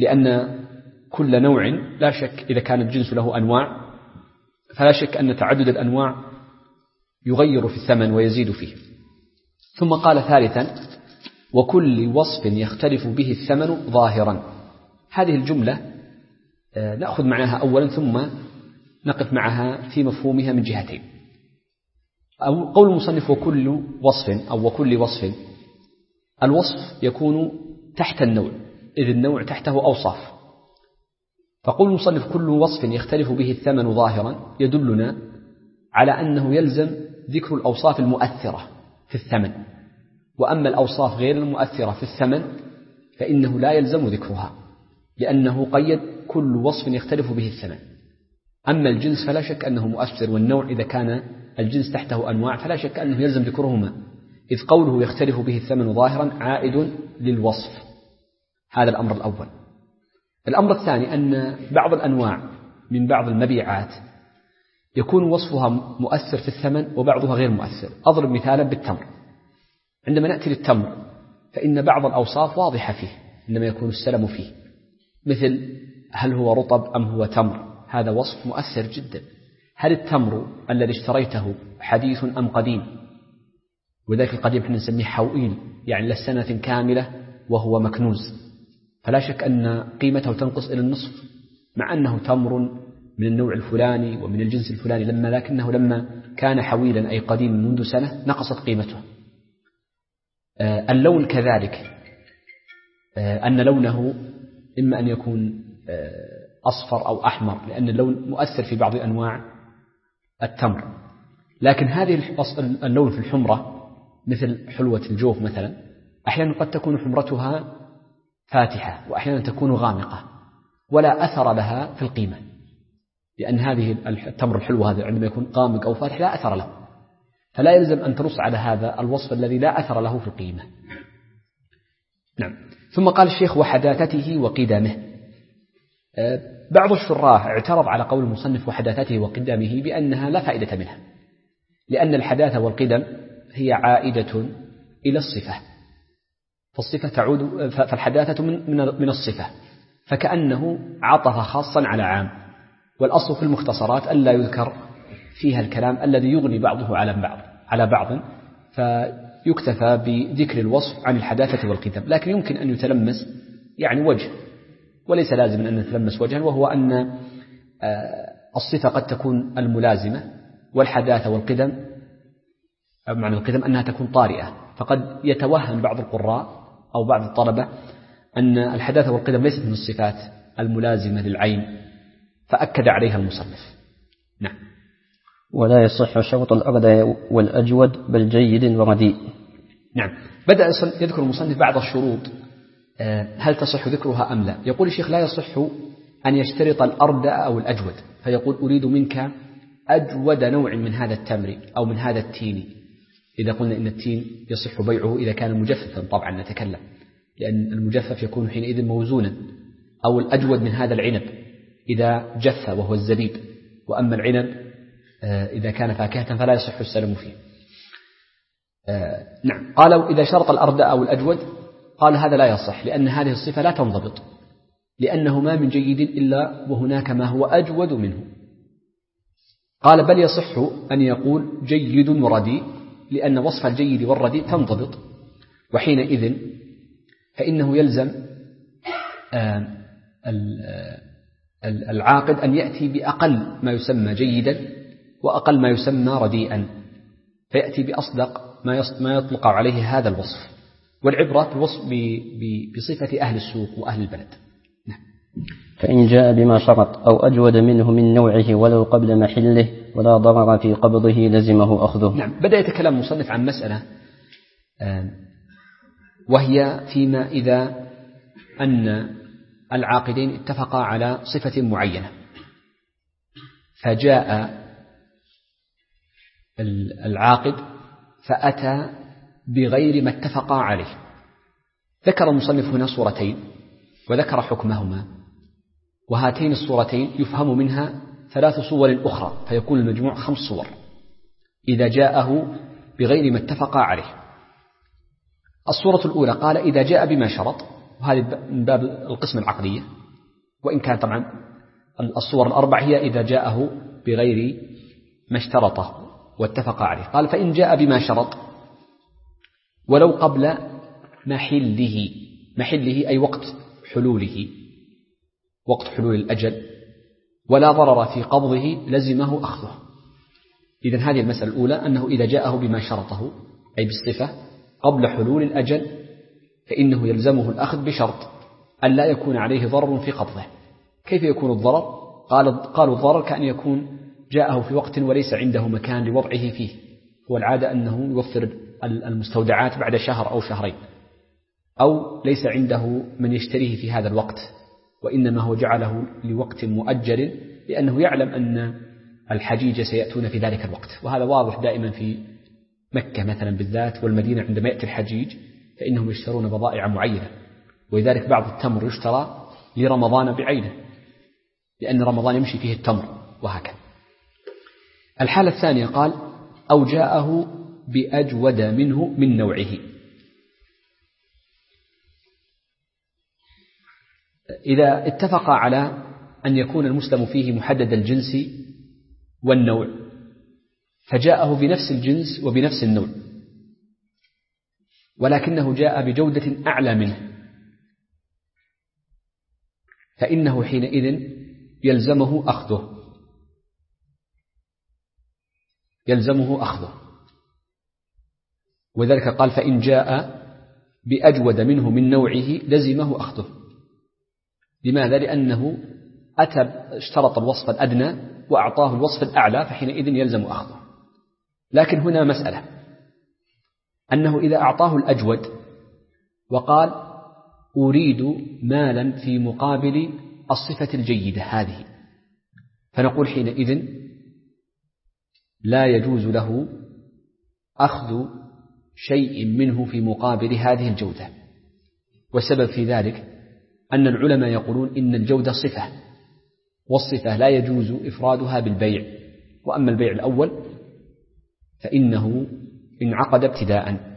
لأن كل نوع لا شك إذا كان الجنس له أنواع فلا شك أن تعدد الأنواع يغير في الثمن ويزيد فيه. ثم قال ثالثا: وكل وصف يختلف به الثمن ظاهرا. هذه الجملة نأخذ معناها أولا ثم نقف معها في مفهومها من جهتين. أو قول المصنف وكل وصف أو وكل وصف، الوصف يكون تحت النوع، إذ النوع تحته أوصاف. فقول المصنف كل وصف يختلف به الثمن ظاهرا يدلنا على أنه يلزم ذكر الأوصاف المؤثرة في الثمن، وأما الأوصاف غير المؤثرة في الثمن فإنه لا يلزم ذكرها، لأنه قيد كل وصف يختلف به الثمن. أما الجنس فلا شك أنه مؤثر، والنوع إذا كان الجنس تحته أنواع فلا شك أنه يلزم ذكرهما، إذ قوله يختلف به الثمن ظاهرا عائد للوصف. هذا الأمر الأول. الأمر الثاني أن بعض الأنواع من بعض المبيعات يكون وصفها مؤثر في الثمن وبعضها غير مؤثر. أضرب مثالا بالتمر. عندما نأتي للتمر فإن بعض الأوصاف واضحة فيه عندما يكون السلم فيه، مثل هل هو رطب أم هو تمر، هذا وصف مؤثر جدا. هل التمر الذي اشتريته حديث أم قديم؟ وذلك القديم احنا نسميه حوئيل، يعني لسنة كاملة وهو مكنوز، فلا شك أن قيمته تنقص إلى النصف، مع أنه تمر من النوع الفلاني ومن الجنس الفلاني، لكنه لما كان حويلا أي قديم منذ سنة نقصت قيمته. اللون كذلك، أن لونه إما أن يكون أصفر أو أحمر، لأن اللون مؤثر في بعض أنواع التمر. لكن هذه اللون في الحمرة مثل حلوة الجوف مثلا، أحيانا قد تكون حمرتها فاتحة وأحيانا تكون غامقة ولا أثر لها في القيمة، لأن هذه التمر الحلوة هذا عندما يكون غامق أو فاتح لا أثر له، فلا يلزم أن تنص على هذا الوصف الذي لا أثر له في القيمة. نعم. ثم قال الشيخ وحداثته وقدمه. بعض الشراح اعترض على قول المصنف وحداثته وقدمه بأنها لا فائدة منها، لأن الحداثة والقدم هي عائدة إلى الصفة، فالصفة تعود، فالحداثة من الصفة، فكأنه عطف خاصا على عام. والأصل في المختصرات ألا يذكر فيها الكلام الذي يغني بعضه على بعض، فيكتفى بذكر الوصف عن الحداثة والقدم. لكن يمكن أن يتلمس يعني وجه، وليس لازم أن نتلمس وجها، وهو أن الصفة قد تكون الملازمة، والحداثة والقدم معنى القدم أنها تكون طارئة، فقد يتوهم بعض القراء أو بعض الطلبة أن الحداثة والقدم ليست من الصفات الملازمة للعين، فأكد عليها المصنف. نعم. ولا يصح شرط الأرض والأجود بل جيد ورديء. نعم. بدأ يذكر المصنف بعض الشروط، هل تصح ذكرها أم لا؟ يقول الشيخ لا يصح أن يشترط الأرض أو الأجود، فيقول أريد منك أجود نوع من هذا التمر أو من هذا التين. إذا قلنا إن التين يصح بيعه إذا كان مجففا طبعا نتكلم، لأن المجفف يكون حينئذ موزونا، أو الأجود من هذا العنب إذا جف وهو الزبيب، وأما العنب إذا كان فاكهة فلا يصح السلم فيه. نعم. قالوا إذا شرط الأرض أو الأجود قال هذا لا يصح، لأن هذه الصفة لا تنضبط، لأنه ما من جيد إلا وهناك ما هو أجود منه. قال بل يصح أن يقول جيد ورديء، لأن وصف الجيد والرديء تنضبط، وحينئذ فإنه يلزم العاقد أن يأتي بأقل ما يسمى جيدا وأقل ما يسمى رديئا، فيأتي بأصدق ما يطلق عليه هذا الوصف، والعبرة بصفة أهل السوق وأهل البلد. فإن جاء بما شرط أو أجود منه من نوعه ولو قبل محله ولا ضرر في قبضه لزمه أخذه. نعم. بدأ يتكلم مصنف عن مسألة، وهي فيما إذا أن العاقدين اتفقا على صفة معينة، فجاء العاقد فأتى بغير ما اتفقا عليه. ذكر المصنف هنا صورتين وذكر حكمهما، وهاتين الصورتين يفهم منها 3 صور أخرى، فيكون المجموع 5 صور إذا جاءه بغير ما اتفقا عليه. الصورة الأولى قال إذا جاء بما شرط، وهذه من باب القسم العقلية، وإن كان طبعا الصور الأربع هي إذا جاءه بغير ما اشترطه واتفق عليه. قال فإن جاء بما شرط ولو قبل محله أي وقت حلوله، وقت حلول الأجل، ولا ضرر في قبضه لزمه أخذه. إذن هذه المسألة الأولى، أنه إذا جاءه بما شرطه أي بالصفة قبل حلول الأجل فإنه يلزمه الأخذ بشرط أن لا يكون عليه ضرر في قبضه. كيف يكون الضرر؟ قالوا الضرر كأن يكون جاءه في وقت وليس عنده مكان لوضعه فيه، هو العادة أنه يوفر المستودعات بعد شهر أو شهرين، أو ليس عنده من يشتريه في هذا الوقت، وإنما هو جعله لوقت مؤجل لأنه يعلم أن الحجيج سيأتون في ذلك الوقت. وهذا واضح دائما في مكة مثلا بالذات والمدينة، عندما يأتي الحجيج فإنهم يشترون بضائع معينة، ولذلك بعض التمر يشترى لرمضان بعينه لأن رمضان يمشي فيه التمر، وهكذا. الحالة الثانية قال أو جاءه بأجود منه من نوعه. إذا اتفق على أن يكون المسلم فيه محدد الجنس والنوع، فجاءه بنفس الجنس وبنفس النوع ولكنه جاء بجودة أعلى منه، فإنه حينئذ يلزمه أخذه. وذلك قال فإن جاء بأجود منه من نوعه لزمه أخذه. لماذا؟ لأنه اشترط الوصف الأدنى وأعطاه الوصف الأعلى، فحينئذ يلزم أخذه. لكن هنا مسألة، أنه إذا أعطاه الأجود وقال أريد مالا في مقابل الصفة الجيدة هذه، فنقول حينئذ لا يجوز له أخذ شيء منه في مقابل هذه الجودة. والسبب في ذلك أن العلماء يقولون إن الجودة صفة، والصفة لا يجوز إفرادها بالبيع، وأما البيع الأول فإنه انعقد ابتداء.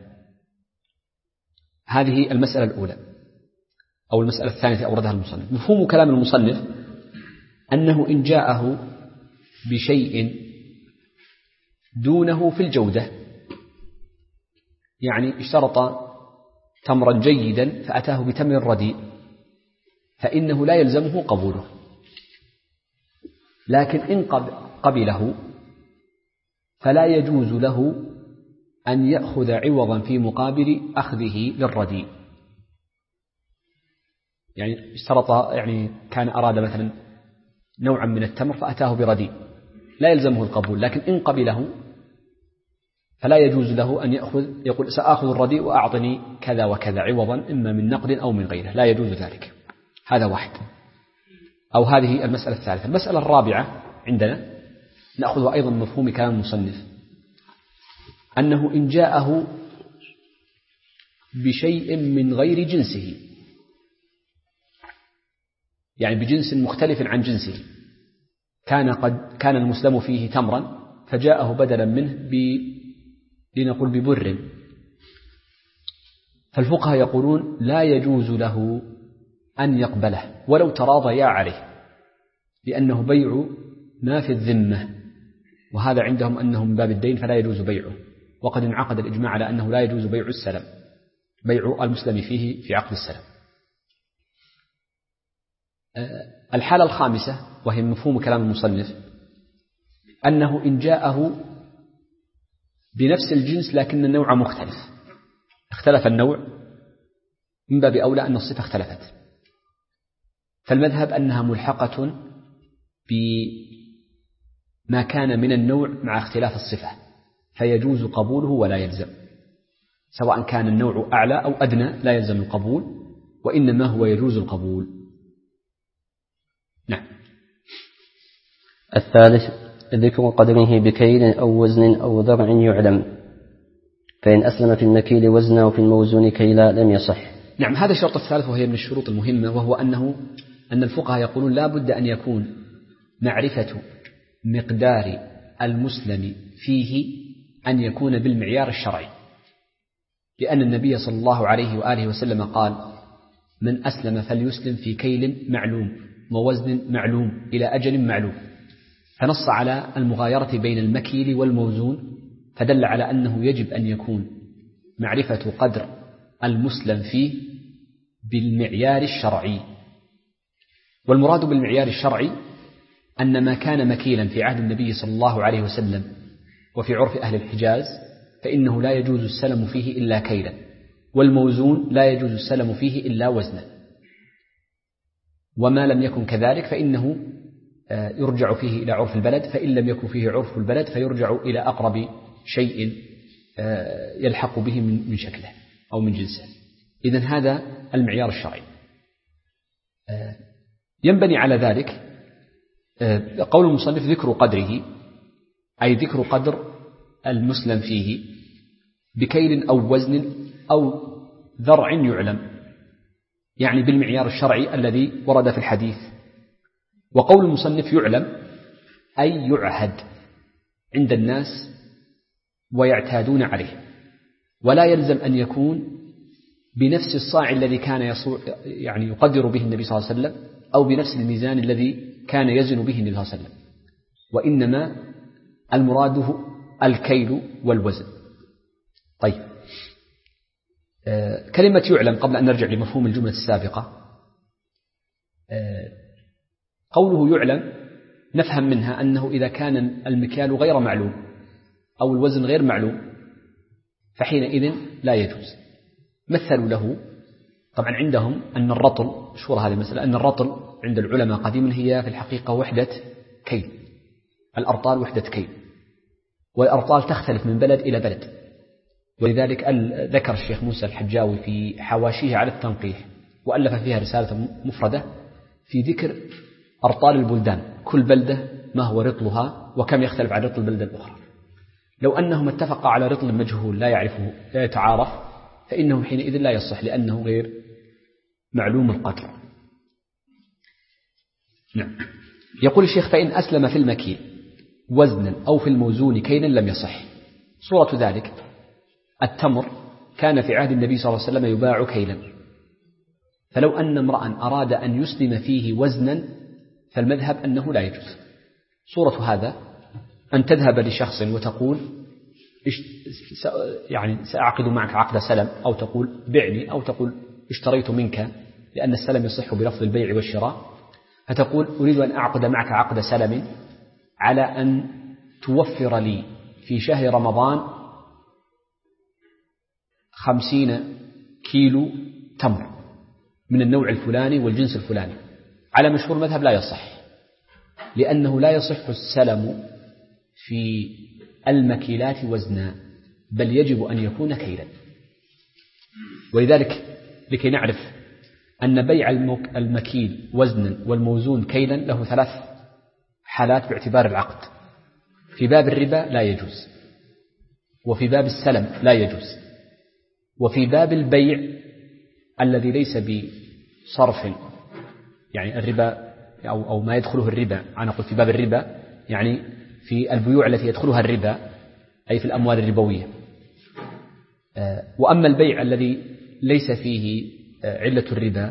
هذه المسألة الأولى. أو المسألة الثانية أوردها المصنف. مفهوم كلام المصنف أنه إن جاءه بشيء دونه في الجودة، يعني اشترط تمرا جيدا فأتاه بتمر رديء، فإنه لا يلزمه قبوله. لكن إن قبله فلا يجوز له أن يأخذ عوضا في مقابل أخذه للرديء. يعني اشترط، يعني كان أراد مثلا نوعا من التمر فأتاه برديء، لا يلزمه القبول، لكن إن قبله فلا يجوز له أن يقول سأخذ الرديء وأعطني كذا وكذا عوضا، إما من نقد أو من غيره، لا يجوز ذلك. هذا واحد. أو هذه المسألة الثالثة. المسألة الرابعة عندنا نأخذ أيضا مفهوم كلام المصنف، أنه إن جاءه بشيء من غير جنسه، يعني بجنس مختلف عن جنسه، كان المسلم فيه تمرا فجاءه بدلا منه لنقول ببر، فالفقهاء يقولون لا يجوز له أن يقبله ولو تراضيا عليه، لأنه بيع ما في الذمة، وهذا عندهم أنه من باب الدين فلا يجوز بيعه. وقد انعقد الإجماع على أنه لا يجوز بيع السلم، بيع المسلم فيه في عقد السلم. الحالة الخامسة وهي مفهوم كلام المصنف، أنه إن جاءه بنفس الجنس لكن النوع مختلف، اختلف النوع، من باب أولى أن الصفة اختلفت، فالمذهب أنها ملحقة بما كان من النوع مع اختلاف الصفة، فيجوز قبوله ولا يلزم، سواء كان النوع أعلى أو أدنى لا يلزم القبول، وإنما هو يجوز القبول. نعم. الثالث ذكر قدره بكيل أو وزن أو ذرع يعلم، فإن أسلم في المكيل وزنا وفي الموزون كيلا لم يصح. نعم، هذا الشرط الثالث وهي من الشروط المهمة، وهو أن الفقهاء يقولون لا بد أن يكون معرفة مقدار المسلم فيه أن يكون بالمعيار الشرعي، لأن النبي صلى الله عليه وآله وسلم قال من أسلم فليسلم في كيل معلوم ووزن معلوم إلى أجل معلوم، فنص على المغايرة بين المكيل والموزون، فدل على أنه يجب أن يكون معرفة قدر المسلم فيه بالمعيار الشرعي. والمراد بالمعيار الشرعي أن ما كان مكيلا في عهد النبي صلى الله عليه وسلم وفي عرف أهل الحجاز فإنه لا يجوز السلم فيه إلا كيلا، والموزون لا يجوز السلم فيه إلا وزنا، وما لم يكن كذلك فإنه يرجع فيه إلى عرف البلد، فإن لم يكن فيه عرف البلد فيرجع إلى أقرب شيء يلحق به من شكله أو من جنسه. إذن هذا المعيار الشرعي. ينبني على ذلك قول المصنف ذكر قدره، أي ذكر قدر المسلم فيه بكيل أو وزن أو ذرع يعلم، يعني بالمعيار الشرعي الذي ورد في الحديث. وقول المصنف يعلم أي يعهد عند الناس ويعتادون عليه، ولا يلزم أن يكون بنفس الصاع الذي كان يعني يقدر به النبي صلى الله عليه وسلم، أو بنفس الميزان الذي كان يزن به النبي صلى الله عليه وسلم، وإنما المراد الكيل والوزن. طيب، كلمة يعلم قبل أن نرجع لمفهوم الجملة السابقة، قوله يعلم نفهم منها أنه إذا كان المكيال غير معلوم أو الوزن غير معلوم فحينئذ لا يجوز. مثلوا له، طبعا عندهم أن الرطل، مشهورة هذه المسألة، أن الرطل عند العلماء قديما هي في الحقيقة وحدة كيل، الأرطال وحدة كيل، والأرطال تختلف من بلد إلى بلد، ولذلك ذكر الشيخ موسى الحجاوي في حواشيه على التنقيح وألف فيها رسالة مفردة في ذكر أرطال البلدان، كل بلدة ما هو رطلها وكم يختلف عن رطل البلدة الأخرى. لو أنهم اتفقوا على رطل مجهول لا يعرفه لا يتعارف فإنه حينئذ لا يصح، لأنه غير معلوم القدر. نعم. يقول الشيخ فإن أسلم في المكيل وزنا أو في الموزون كيلا لم يصح. صورة ذلك التمر كان في عهد النبي صلى الله عليه وسلم يباع كيلا، فلو أن امرأ أراد أن يسلم فيه وزنا فالمذهب أنه لا يجوز. صورة هذا أن تذهب لشخص وتقول يعني سأعقد معك عقد سلم، أو تقول بعني، أو تقول اشتريت منك، لأن السلم يصح بلفظ البيع والشراء، فتقول أريد أن أعقد معك عقد سلم على أن توفر لي في شهر رمضان 50 كيلو تمر من النوع الفلاني والجنس الفلاني. على مشهور المذهب لا يصح، لأنه لا يصح السلم في المكيلات وزنا، بل يجب أن يكون كيلا. ولذلك لكي نعرف أن بيع المكيل وزنا والموزون كيلا له 3 حالات باعتبار العقد. في باب الربا لا يجوز، وفي باب السلم لا يجوز، وفي باب البيع الذي ليس بصرف، يعني الربا أو ما يدخله الربا، أنا أقول في باب الربا يعني في البيوع التي يدخلها الربا، أي في الأموال الربوية. وأما البيع الذي ليس فيه علة الربا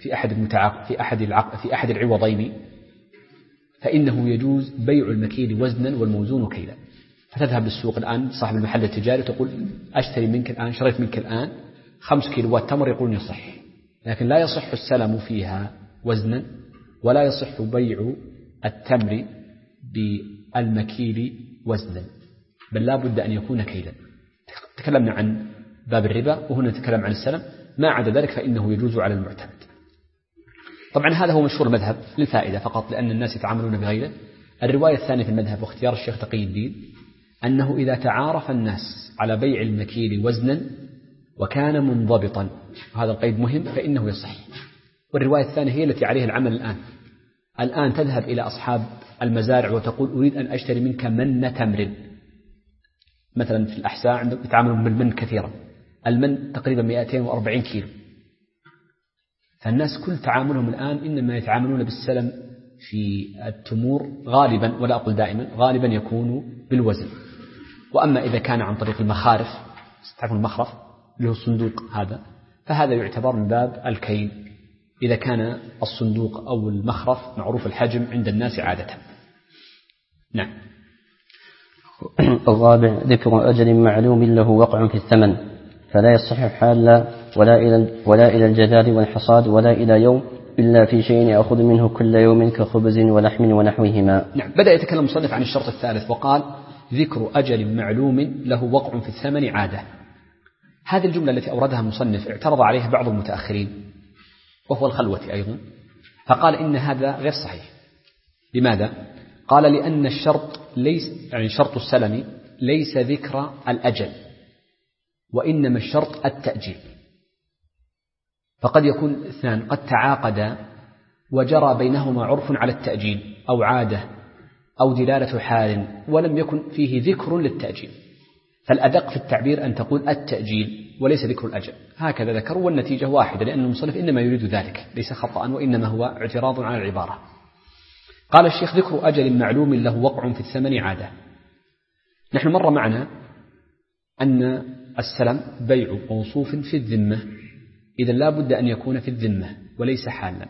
في أحد العوضين فإنه يجوز بيع المكيل وزنا والموزون كيلا. فتذهب للسوق الآن صاحب المحل التجاري تقول أشتري منك الآن، شريت منك الآن 5 كيلوات تمر، يقول يصح، لكن لا يصح السلم فيها وزنا، ولا يصح بيع التمر بالمكيل وزنا، بل لا بد أن يكون كيلا. تكلمنا عن باب الربا وهنا نتكلم عن السلم، ما عدا ذلك فإنه يجوز على المعتمد. طبعا هذا هو مشهور المذهب للفائدة فقط، لأن الناس يتعاملون بغيره. الرواية الثانية في المذهب واختيار الشيخ تقي الدين أنه إذا تعارف الناس على بيع المكيل وزنا وكان منضبطا، وهذا القيد مهم، فإنه يصح. والرواية الثانية هي التي عليها العمل الآن تذهب إلى أصحاب المزارع وتقول أريد أن أشتري منك من تمر، مثلا في الأحساء عندهم يتعاملون بالمن كثيرا، المن تقريبا 240 كيلو، فالناس كل تعاملهم الآن إنما يتعاملون بالسلم في التمور غالبا، ولا أقول دائما، غالبا يكون بالوزن. وأما إذا كان عن طريق المخارف، تعرفون المخرف اللي هو الصندوق هذا، فهذا يعتبر من باب الكيل إذا كان الصندوق أو المخرف معروف الحجم عند الناس عادة. نعم. الرابع ذكر أجل معلوم له وقع في الثمن فلا يصح حالا ولا إلى الجذاذ والحصاد ولا إلى يوم إلا في شيء يأخذ منه كل يوم كخبز ولحم ونحوهما. نعم. بدأ يتكلم المصنف عن الشرط الثالث وقال ذكر أجل معلوم له وقع في الثمن عادة. هذه الجملة التي أوردها المصنف اعترض عليها بعض المتأخرين وهو الخلوة أيضا، فقال إن هذا غير صحيح. لماذا؟ قال لأن الشرط شرط السلم ليس ذكر الأجل، وإنما الشرط التأجيل. فقد يكون اثنان قد تعاقدا وجرى بينهما عرف على التأجيل أو عادة أو دلالة حال ولم يكن فيه ذكر للتأجيل، فالأدق في التعبير أن تقول التأجيل وليس ذكر الأجل. هكذا ذكروا والنتيجة واحدة، لأن المصنف إنما يريد ذلك ليس خطأ، وإنما هو اعتراض على العبارة. قال الشيخ ذكر أجل معلوم له وقع في الثمن عادة. نحن مر معنا أن السلم بيع موصوف في الذمة، إذا لا بد أن يكون في الذمة وليس حالا.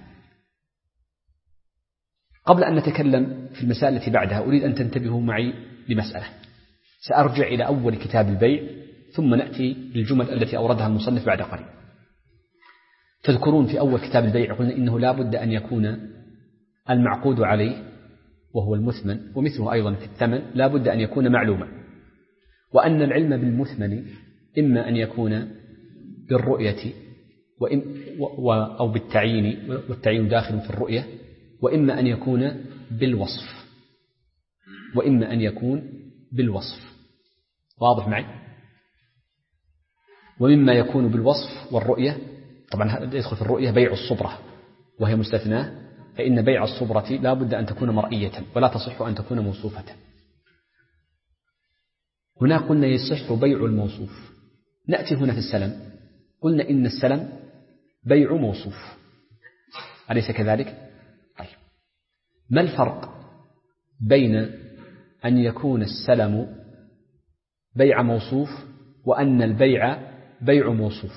قبل أن نتكلم في المسائل التي بعدها أريد أن تنتبهوا معي لمسألة. سأرجع إلى أول كتاب البيع ثم نأتي للجمل التي أوردها المصنف بعد قليل. تذكرون في أول كتاب البيع قلنا إنه لا بد أن يكون المعقود عليه وهو المثمن، ومثله أيضا في الثمن لا بد أن يكون معلوما، وأن العلم بالمثمن إما أن يكون بالرؤية أو بالتعيين، والتعيين داخل في الرؤية، وإما أن يكون بالوصف. واضح معي؟ ومما يكون بالوصف والرؤية، طبعا يدخل في الرؤية بيع الصبرة وهي مستثناة، فإن بيع الصبرة لا بد أن تكون مرئية ولا تصح أن تكون موصوفة. هنا قلنا يصح بيع الموصوف. نأتي هنا في السلم، قلنا إن السلم بيع موصوف، أليس كذلك؟ طيب، ما الفرق بين أن يكون السلم بيع موصوف وأن البيع بيع موصوف؟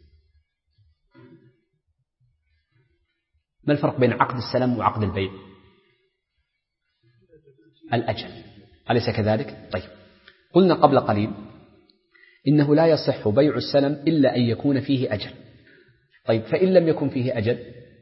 ما الفرق بين عقد السلم وعقد البيع؟ الأجل، أليس كذلك؟ طيب، قلنا قبل قليل إنه لا يصح بيع السلم إلا أن يكون فيه أجل. طيب، فإن لم يكن فيه أجل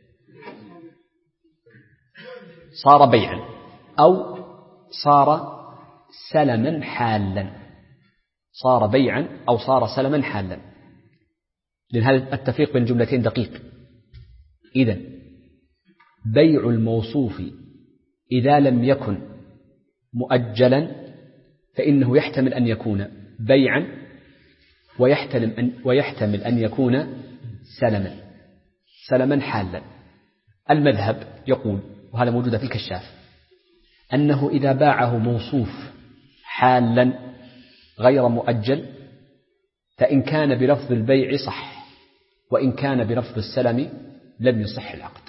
صار بيعا أو صار سلما حالا، صار بيعا أو صار سلما حالا، لأن هذا التفريق بين الجملتين دقيق. إذن بيع الموصوف إذا لم يكن مؤجلا فإنه يحتمل أن يكون بيعا ويحتمل أن يكون سلما حالا. المذهب يقول، وهذا موجود في الكشاف، أنه إذا باعه موصوف حالا غير مؤجل فإن كان بلفظ البيع صح، وإن كان بلفظ السلم لم يصح العقد.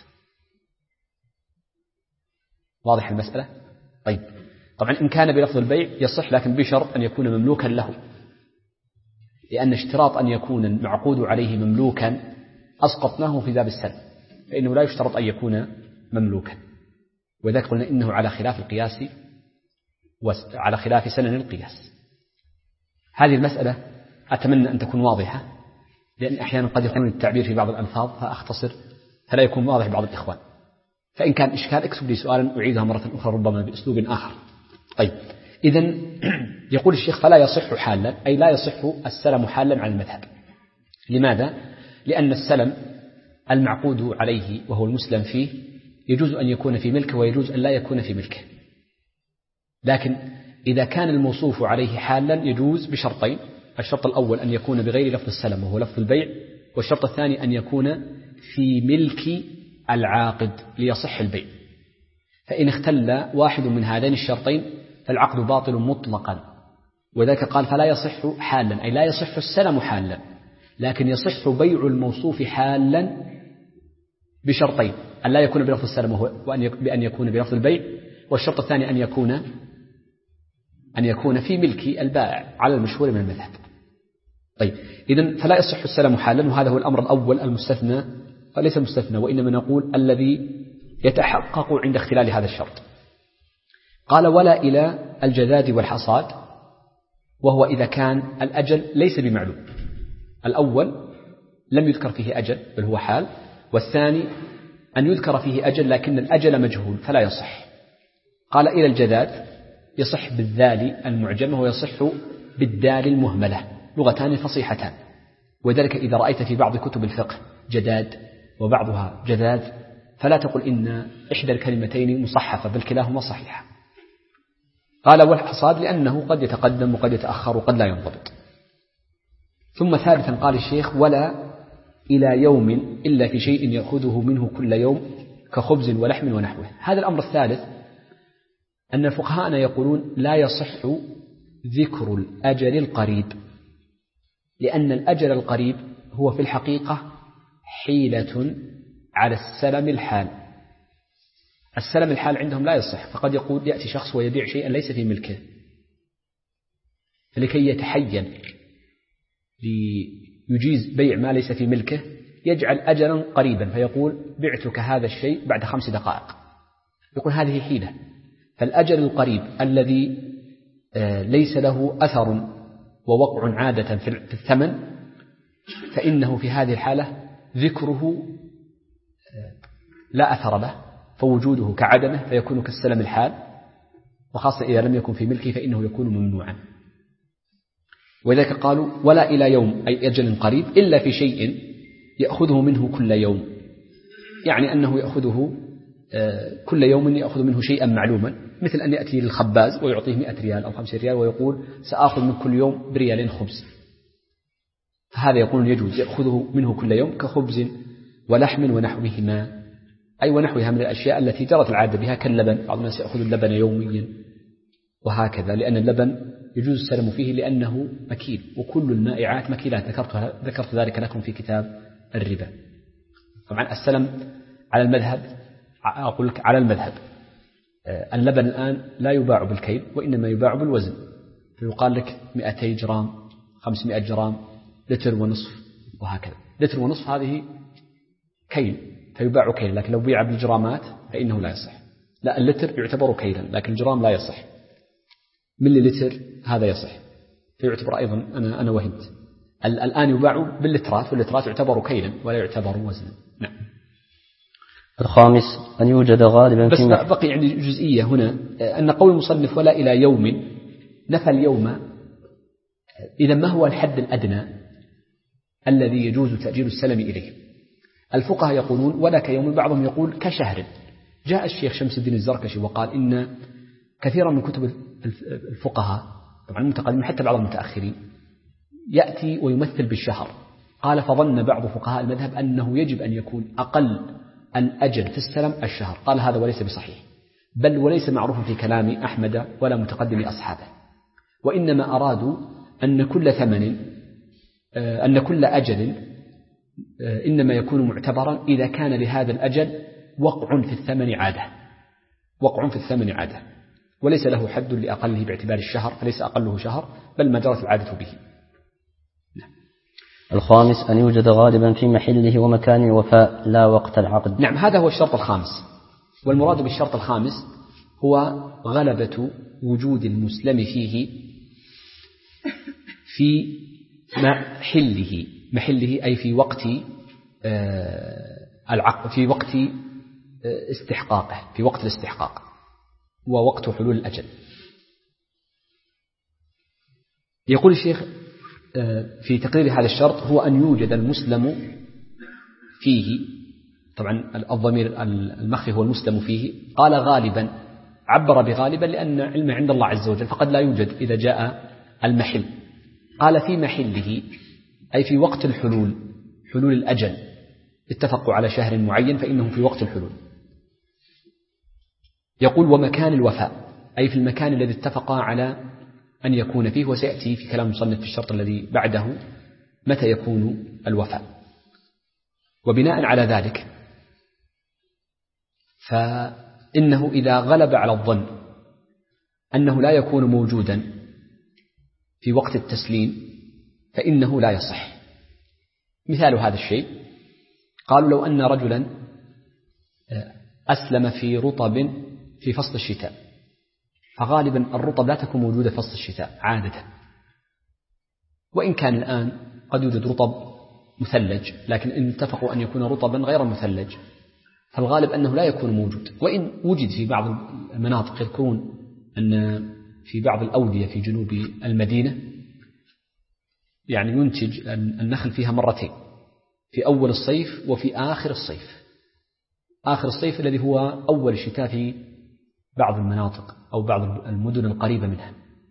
واضح المسألة؟ طيب، طبعا إن كان بلفظ البيع يصح، لكن بشرط أن يكون مملوكا له، لأن اشتراط أن يكون المعقود عليه مملوكا أسقطناه في باب السلم، فإنه لا يشترط أن يكون مملوكا، وذلك قلنا إنه على خلاف القياس وعلى خلاف سنن القياس. هذه المسألة أتمنى أن تكون واضحة، لأن أحيانا قد يكون التعبير في بعض الألفاظ فأختصر فلا يكون واضح بعض الإخوان، فإن كان إشكال اكتب لي سؤالا أعيدها مرة أخرى ربما بأسلوب آخر. طيب، إذن يقول الشيخ فلا يصح حالا، أي لا يصح السلم حالا على المذهب. لماذا؟ لأن السلم المعقود عليه وهو المسلم فيه يجوز أن يكون في ملكه ويجوز أن لا يكون في ملكه، لكن إذا كان الموصوف عليه حالا يجوز بشرطين: الشرط الأول أن يكون بغير لفظ السلم وهو لفظ البيع، والشرط الثاني أن يكون في ملك العاقد ليصح البيع. فإن اختل واحد من هذين الشرطين فالعقد باطل مطلقا، وذلك قال فلا يصح حالا، أي لا يصح السلم حالا، لكن يصح بيع الموصوف حالا بشرطين: أن لا يكون بلفظ السلم بأن يكون بلفظ البيع، والشرط الثاني أن يكون في ملك البائع على المشهور من المذهب. طيب، إذن فلا يصح السلم حالا، وهذا هو الأمر الأول المستثنى ليس مستثنى، وإنما نقول الذي يتحقق عند اختلال هذا الشرط. قال: ولا إلى الجذاذ والحصاد، وهو إذا كان الأجل ليس بمعلوم. الأول لم يذكر فيه أجل بل هو حال، والثاني أن يذكر فيه أجل لكن الأجل مجهول فلا يصح. قال: إلى الجذاذ يصح بالذال المعجمة ويصح بالدال المهملة، لغتان فصيحتان. وذلك إذا رأيت في بعض كتب الفقه جداد وبعضها جذاذ فلا تقل إن إحدى الكلمتين مصحفة، بل كلاهما صحيحة. قال: والحصاد لأنه قد يتقدم وقد يتأخر وقد لا ينضبط. ثم ثالثا قال الشيخ: ولا إلى يوم إلا في شيء يأخذه منه كل يوم كخبز ولحم ونحوه. هذا الأمر الثالث أن فقهاءنا يقولون لا يصح ذكر الأجل القريب، لأن الأجل القريب هو في الحقيقة حيلة على السلم الحال. السلم الحال عندهم لا يصح، فقد يقول يأتي شخص ويبيع شيئا ليس في ملكه، فلكي يتحين ليجيز بيع ما ليس في ملكه يجعل أجلا قريبا، فيقول بعتك هذا الشيء بعد 5 دقائق، يقول هذه حيلة. فالأجل القريب الذي ليس له أثر ووقع عادة في الثمن، فإنه في هذه الحالة ذكره لا أثر له، فوجوده كعدمه، فيكون كالسلم الحال، وخاصة إذا لم يكن في ملكه فإنه يكون ممنوعا. وذلك قالوا: ولا إلى يوم أي أجل قريب إلا في شيء يأخذه منه كل يوم، يعني أنه يأخذه كل يوم يأخذ منه شيئا معلوما، مثل أن يأتي للخباز ويعطيه 100 ريال أو 50 ريال ويقول سآخذ من كل يوم بريالين خبز، فهذا يقول يجوز يأخذه منه كل يوم كخبز ولحم ونحوهما، أي ونحوها من الأشياء التي جرت العادة بها كاللبن. بعض الناس يأخذ اللبن يوميا وهكذا، لأن اللبن يجوز السلم فيه لأنه مكيل، وكل المائعات مكيلات، ذكرت ذلك لكم في كتاب الربا. طبعا السلم على المذهب، أقول لك على المذهب، اللبن الآن لا يباع بالكيل وإنما يباع بالوزن، فيقال لك 200 جرام 500 جرام لتر ونصف وهكذا. لتر ونصف هذه كيل فيباع كيل، لكن لو بيع بالجرامات فإنه لا يصح. لا، اللتر يعتبر كيلا لكن الجرام لا يصح. ملي لتر هذا يصح فيعتبر أيضا، أنا وهمت. الآن يباع باللترات، واللترات يعتبر كيلا ولا يعتبر وزنا. نعم. الخامس أن يوجد غالبا بس بقي عندي جزئية هنا، أن قول المصنف ولا إلى يوم نفى اليوم. إذا ما هو الحد الأدنى الذي يجوز تأجيل السلم إليه؟ الفقهاء يقولون ولا كيوم، بعضهم يقول كشهر. جاء الشيخ شمس الدين الزركشي وقال إن كثيرا من كتب الفقهاء طبعا المتقدمين حتى بعض المتأخرين يأتي ويمثل بالشهر. قال فظن بعض فقهاء المذهب أنه يجب أن يكون أقل الأجل في السلم الشهر. قال هذا وليس بصحيح، بل وليس معروف في كلام أحمد ولا متقدم أصحابه، وإنما أرادوا أن كل أجل إنما يكون معتبرا إذا كان لهذا الأجل وقع في الثمن عادة، وليس له حد لأقله باعتبار الشهر، فليس أقله شهر بل ما جرت العادة به. نعم. الخامس أن يوجد غالبا في محله ومكان الوفاء لا وقت العقد. نعم، هذا هو الشرط الخامس، والمراد بالشرط الخامس هو غلبة وجود المسلم فيه في محله أي في وقت العقد، في وقت استحقاقه، في وقت الاستحقاق ووقت حلول الأجل. يقول الشيخ في تقرير هذا الشرط هو أن يوجد المسلم فيه، طبعا الضمير المخفي هو المسلم فيه. قال غالبا، عبر بغالبا لأن علمه عند الله عز وجل، فقد لا يوجد إذا جاء المحل. قال في محله أي في وقت الحلول، حلول الأجل، اتفقوا على شهر معين فإنه في وقت الحلول. يقول ومكان الوفاء أي في المكان الذي اتفقا على أن يكون فيه، وسيأتي في كلام المصنف في الشرط الذي بعده متى يكون الوفاء. وبناء على ذلك فإنه إذا غلب على الظن أنه لا يكون موجودا في وقت التسليم فإنه لا يصح. مثال هذا الشيء قالوا لو أن رجلا أسلم في رطب في فصل الشتاء، فغالبا الرطب لا تكون موجودة في فصل الشتاء عادة، وإن كان الآن قد يوجد رطب مثلج، لكن إن اتفقوا أن يكون رطبا غير مثلج فالغالب أنه لا يكون موجود. وإن وجد في بعض المناطق، يذكرون أن في بعض الأودية في جنوب المدينة يعني ينتج النخل فيها مرتين، في أول الصيف وفي آخر الصيف. آخر الصيف الذي هو أول الشتاء في بعض المناطق أو بعض المدن القريبة منها.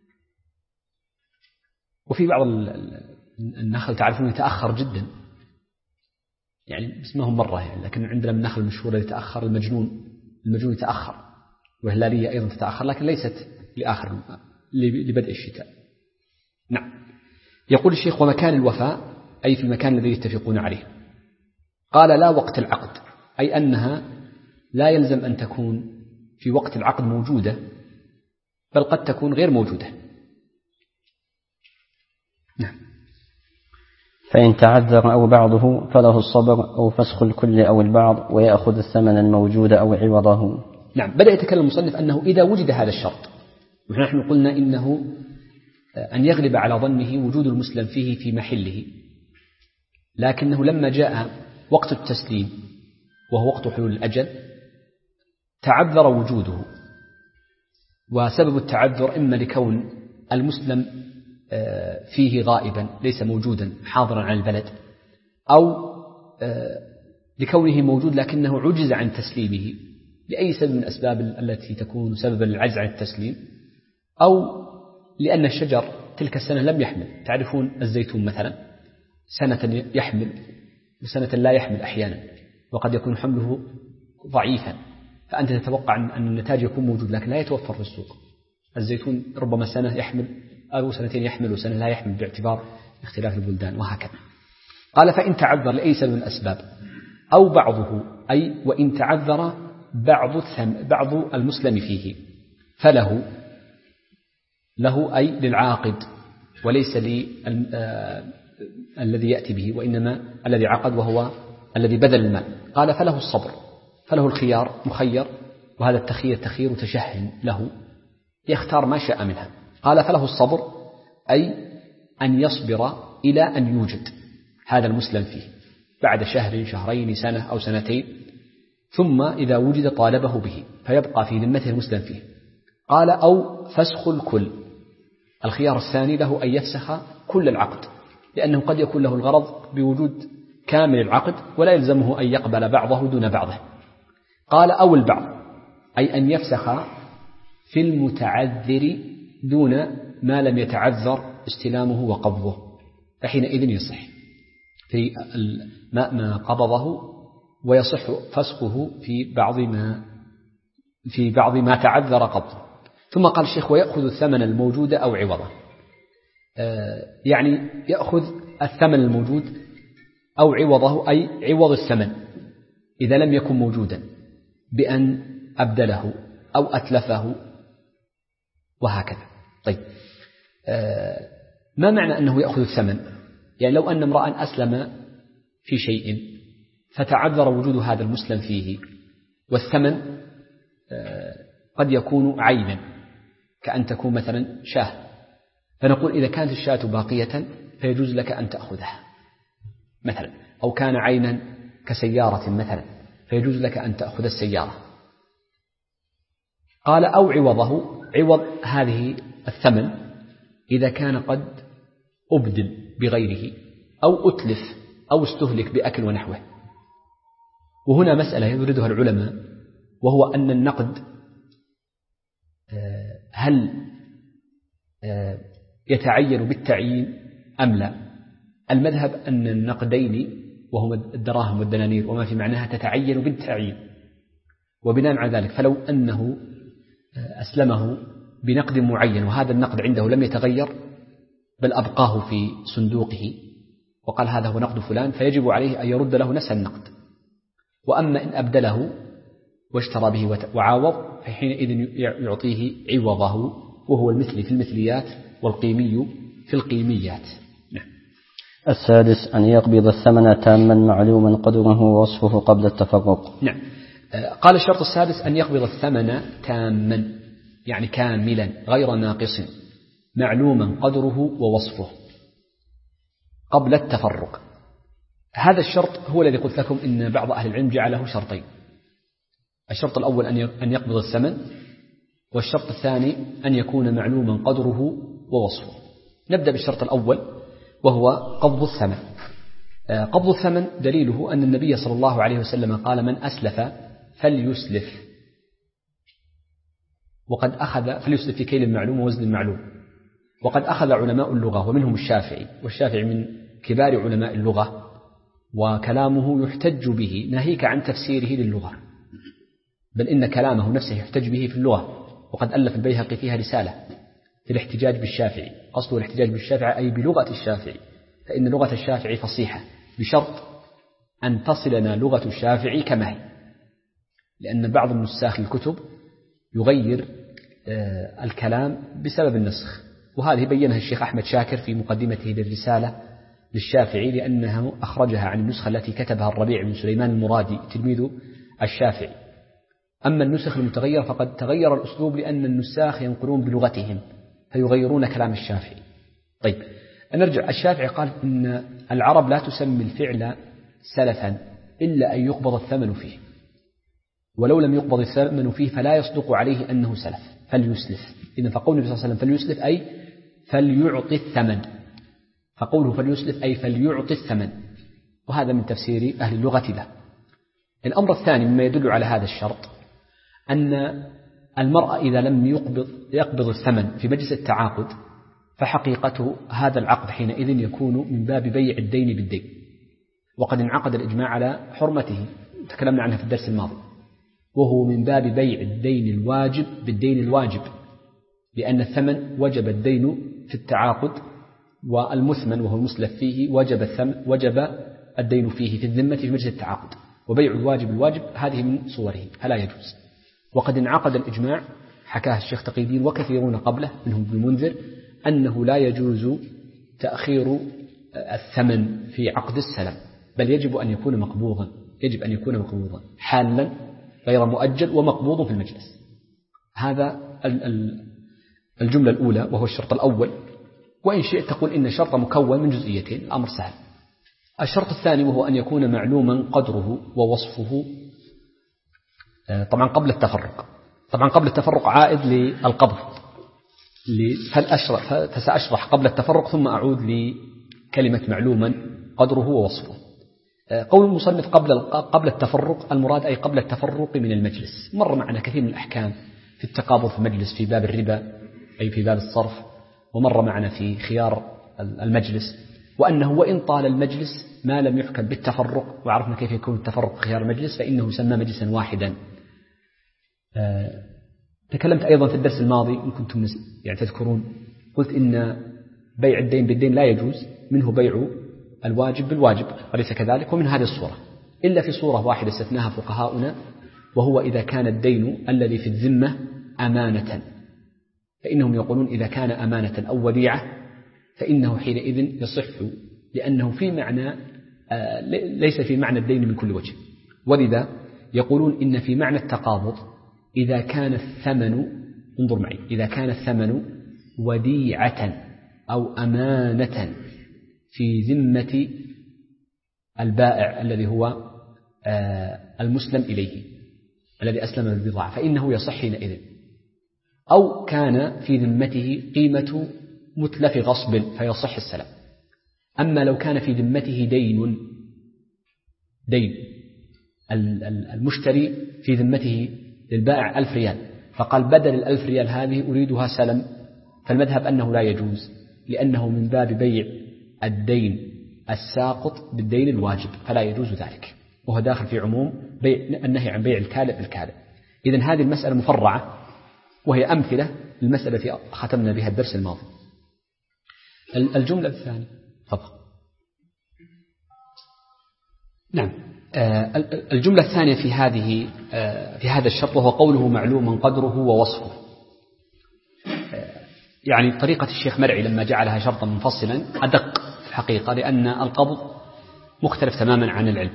وفي بعض النخل تعرفون يتأخر جدا، يعني اسمهم مرة يعني، لكن عندنا من النخل المشهور الذي يتأخر المجنون يتأخر، والهلالية أيضا تتأخر، لكن ليست لبدء الشتاء. نعم. يقول الشيخ: ومكان الوفاء أي في المكان الذي يتفقون عليه. قال: لا وقت العقد، أي أنها لا يلزم أن تكون في وقت العقد موجودة، بل قد تكون غير موجودة. نعم. فإن تعذر أو بعضه فله الصبر أو فسخ الكل أو البعض، ويأخذ الثمن الموجود أو عوضه. نعم. بدأ يتكلم المصنف أنه إذا وجد هذا الشرط، ونحن قلنا إنه أن يغلب على ظنه وجود المسلم فيه في محله، لكنه لما جاء وقت التسليم وهو وقت حلول الأجل تعذر وجوده، وسبب التعذر إما لكون المسلم فيه غائبا ليس موجودا حاضرا على البلد، أو لكونه موجود لكنه عجز عن تسليمه لأي سبب من الأسباب التي تكون سببا للعجز عن التسليم، أو لأن الشجر تلك السنة لم يحمل. تعرفون الزيتون مثلا سنة يحمل وسنة لا يحمل أحيانا، وقد يكون حمله ضعيفا، فأنت تتوقع أن النتاج يكون موجود لكن لا يتوفر في السوق. الزيتون ربما سنة يحمل أو سنتين يحمل وسنة لا يحمل باعتبار اختلاف البلدان وهكذا. قال: فإن تعذر لأي سبب من الأسباب أو بعضه، أي وإن تعذر بعض المسلم فيه، فله أي للعاقد وليس الذي يأتي به، وإنما الذي عقد وهو الذي بذل المال. قال: فله الصبر، فله الخيار، مخير، وهذا التخيير تخيير تشهن له، يختار ما شاء منها. قال: فله الصبر أي أن يصبر إلى أن يوجد هذا المسلم فيه بعد شهر، شهرين، سنة أو سنتين، ثم إذا وجد طالبه به فيبقى في ذمته المسلم فيه. قال: أو فسخ الكل. الخيار الثاني له أن يفسخ كل العقد، لأنه قد يكون له الغرض بوجود كامل العقد ولا يلزمه أن يقبل بعضه دون بعضه. قال: أو البعض، أي أن يفسخ في المتعذر دون ما لم يتعذر استلامه وقبضه، فحينئذ يصح في ما قبضه، ويصح فسخه في بعض ما تعذر قبضه. ثم قال الشيخ: ويأخذ الثمن الموجود أو عوضه، يعني يأخذ الثمن الموجود أو عوضه، أي عوض الثمن إذا لم يكن موجودا بأن أبدله أو أتلفه وهكذا. طيب، ما معنى أنه يأخذ الثمن؟ يعني لو أن امرأ أسلم في شيء فتعذر وجود هذا المسلم فيه، والثمن قد يكون عينا، كأن تكون مثلا شاة، فنقول إذا كانت الشاة باقية فيجوز لك أن تأخذها مثلا، أو كان عينا كسيارة مثلا فيجوز لك أن تأخذ السيارة. قال: أو عوضه، عوض هذه الثمن إذا كان قد أبدل بغيره أو أتلف أو استهلك بأكل ونحوه. وهنا مسألة يوردها العلماء، وهو أن النقد هل يتعين بالتعيين أم لا؟ المذهب أن النقدين وهما الدراهم والدنانير وما في معناها تتعين بالتعيين، وبناء على ذلك فلو أنه أسلمه بنقد معين وهذا النقد عنده لم يتغير بل أبقاه في صندوقه وقال هذا هو نقد فلان، فيجب عليه أن يرد له نفس النقد. وأما إن أبدله واشترى به وعاوض فحينئذ يعطيه عوضه، وهو المثلي في المثليات والقيمي في القيميات. السادس أن يقبض الثمن تاما معلوما قدره ووصفه قبل التفرق. نعم. قال الشرط السادس أن يقبض الثمن تاما يعني كاملا غير ناقص معلوما قدره ووصفه قبل التفرق. هذا الشرط هو الذي قلت لكم إن بعض أهل العلم جعله شرطين. الشرط الأول أن يقبض الثمن، والشرط الثاني أن يكون معلوما قدره ووصفه. نبدأ بالشرط الأول وهو قبض الثمن. قبض الثمن دليله أن النبي صلى الله عليه وسلم قال: من أسلف فليسلف، وقد أخذ فليسلف في كيل المعلوم ووزن المعلوم. وقد أخذ علماء اللغة ومنهم الشافعي، والشافعي من كبار علماء اللغة وكلامه يحتج به ناهيك عن تفسيره للغة، بل إن كلامه نفسه يحتج به في اللغة. وقد ألف البيهقي فيها رسالة في الاحتجاج بالشافعي، قصده الاحتجاج بالشافعي أي بلغة الشافعي، فإن لغة الشافعي فصيحة بشرط أن تصلنا لغة الشافعي كما هي، لأن بعض النساخ الكتب يغير الكلام بسبب النسخ، وهذه بينها الشيخ أحمد شاكر في مقدمته للرسالة للشافعي، لأنه أخرجها عن النسخة التي كتبها الربيع بن سليمان المرادي تلميذ الشافعي. أما النسخ المتغير فقد تغير الأسلوب لأن النساخ ينقلون بلغتهم فيغيرون كلام الشافعي. طيب نرجع. الشافعي قال إن العرب لا تسمي الفعل سلفا إلا أن يقبض الثمن فيه، ولو لم يقبض الثمن فيه فلا يصدق عليه أنه سلف، فليسلف. إذن فقول النبي صلى الله عليه وسلم فليسلف أي فليعطي الثمن، فقوله فليسلف أي فليعطي الثمن، وهذا من تفسير أهل اللغة له. الأمر الثاني مما يدل على هذا الشرط أن المرأة إذا لم يقبض الثمن في مجلس التعاقد فحقيقته هذا العقد حينئذ يكون من باب بيع الدين بالدين، وقد انعقد الإجماع على حرمته، تكلمنا عنها في الدرس الماضي، وهو من باب بيع الدين الواجب بالدين الواجب، لأن الثمن وجب الدين في التعاقد، والمثمن وهو المسلف فيه وجب الدين فيه في الذمة في مجلس التعاقد، وبيع الواجب الواجب هذه من صوره فلا يجوز. وقد انعقد الإجماع حكاه الشيخ تقي الدين وكثيرون قبله منهم ابن المنذر أنه لا يجوز تأخير الثمن في عقد السلم، بل يجب أن يكون مقبوضا، يجب أن يكون مقبوضا حالا غير مؤجل ومقبوض في المجلس. هذا الجملة الأولى وهو الشرط الأول. وإن شئت تقول إن الشرط مكون من جزئيتين، الأمر سهل. الشرط الثاني وهو أن يكون معلوما قدره ووصفه، طبعا قبل التفرق. طبعا قبل التفرق عائد للقبض، فسأشرح قبل التفرق ثم أعود لكلمة معلوما قدره ووصفه. قول المصنف قبل التفرق المراد أي قبل التفرق من المجلس. مر معنا كثير من الأحكام في التقابض في المجلس في باب الربا أي في باب الصرف، ومر معنا في خيار المجلس، وأنه وإن طال المجلس ما لم يحكم بالتفرق، وعرفنا كيف يكون التفرق في خيار المجلس فإنه يسمى مجلسا واحدا. تكلمت أيضا في الدرس الماضي إن كنتم يعني تذكرون، قلت إن بيع الدين بالدين لا يجوز، منه بيع الواجب بالواجب وليس كذلك، ومن هذه الصورة إلا في صورة واحدة استثناها فقهاؤنا، وهو إذا كان الدين الذي في الذمة أمانة، فإنهم يقولون إذا كان أمانة أو وديعة فإنه حينئذ يصح، لأنه في معنى ليس في معنى الدين من كل وجه. ولذا يقولون إن في معنى التقابض إذا كان الثمن، انظر معي، إذا كان الثمن وديعة أو أمانة في ذمة البائع الذي هو المسلم إليه الذي أسلم البضاعة فإنه يصح حينئذ، أو كان في ذمته قيمة متلف غصب فيصح السلام. أما لو كان في ذمته دين المشتري في ذمته للبائع 1000 ريال، فقال بدل 1000 ريال هذه أريدها سلم، فالمذهب أنه لا يجوز، لأنه من باب بيع الدين الساقط بالدين الواجب فلا يجوز ذلك، وهو داخل في عموم النهي عن بيع الكالئ بالكالئ. إذن هذه المسألة مفرعة، وهي أمثلة للمسألة التي ختمنا بها الدرس الماضي. الجملة الثانية تفضل. نعم. الجملة الثانية في هذا الشرط وهو قوله معلوما قدره ووصفه. يعني طريقة الشيخ مرعي لما جعلها شرطا منفصلا أدق في حقيقة، لأن القبض مختلف تماما عن العلم.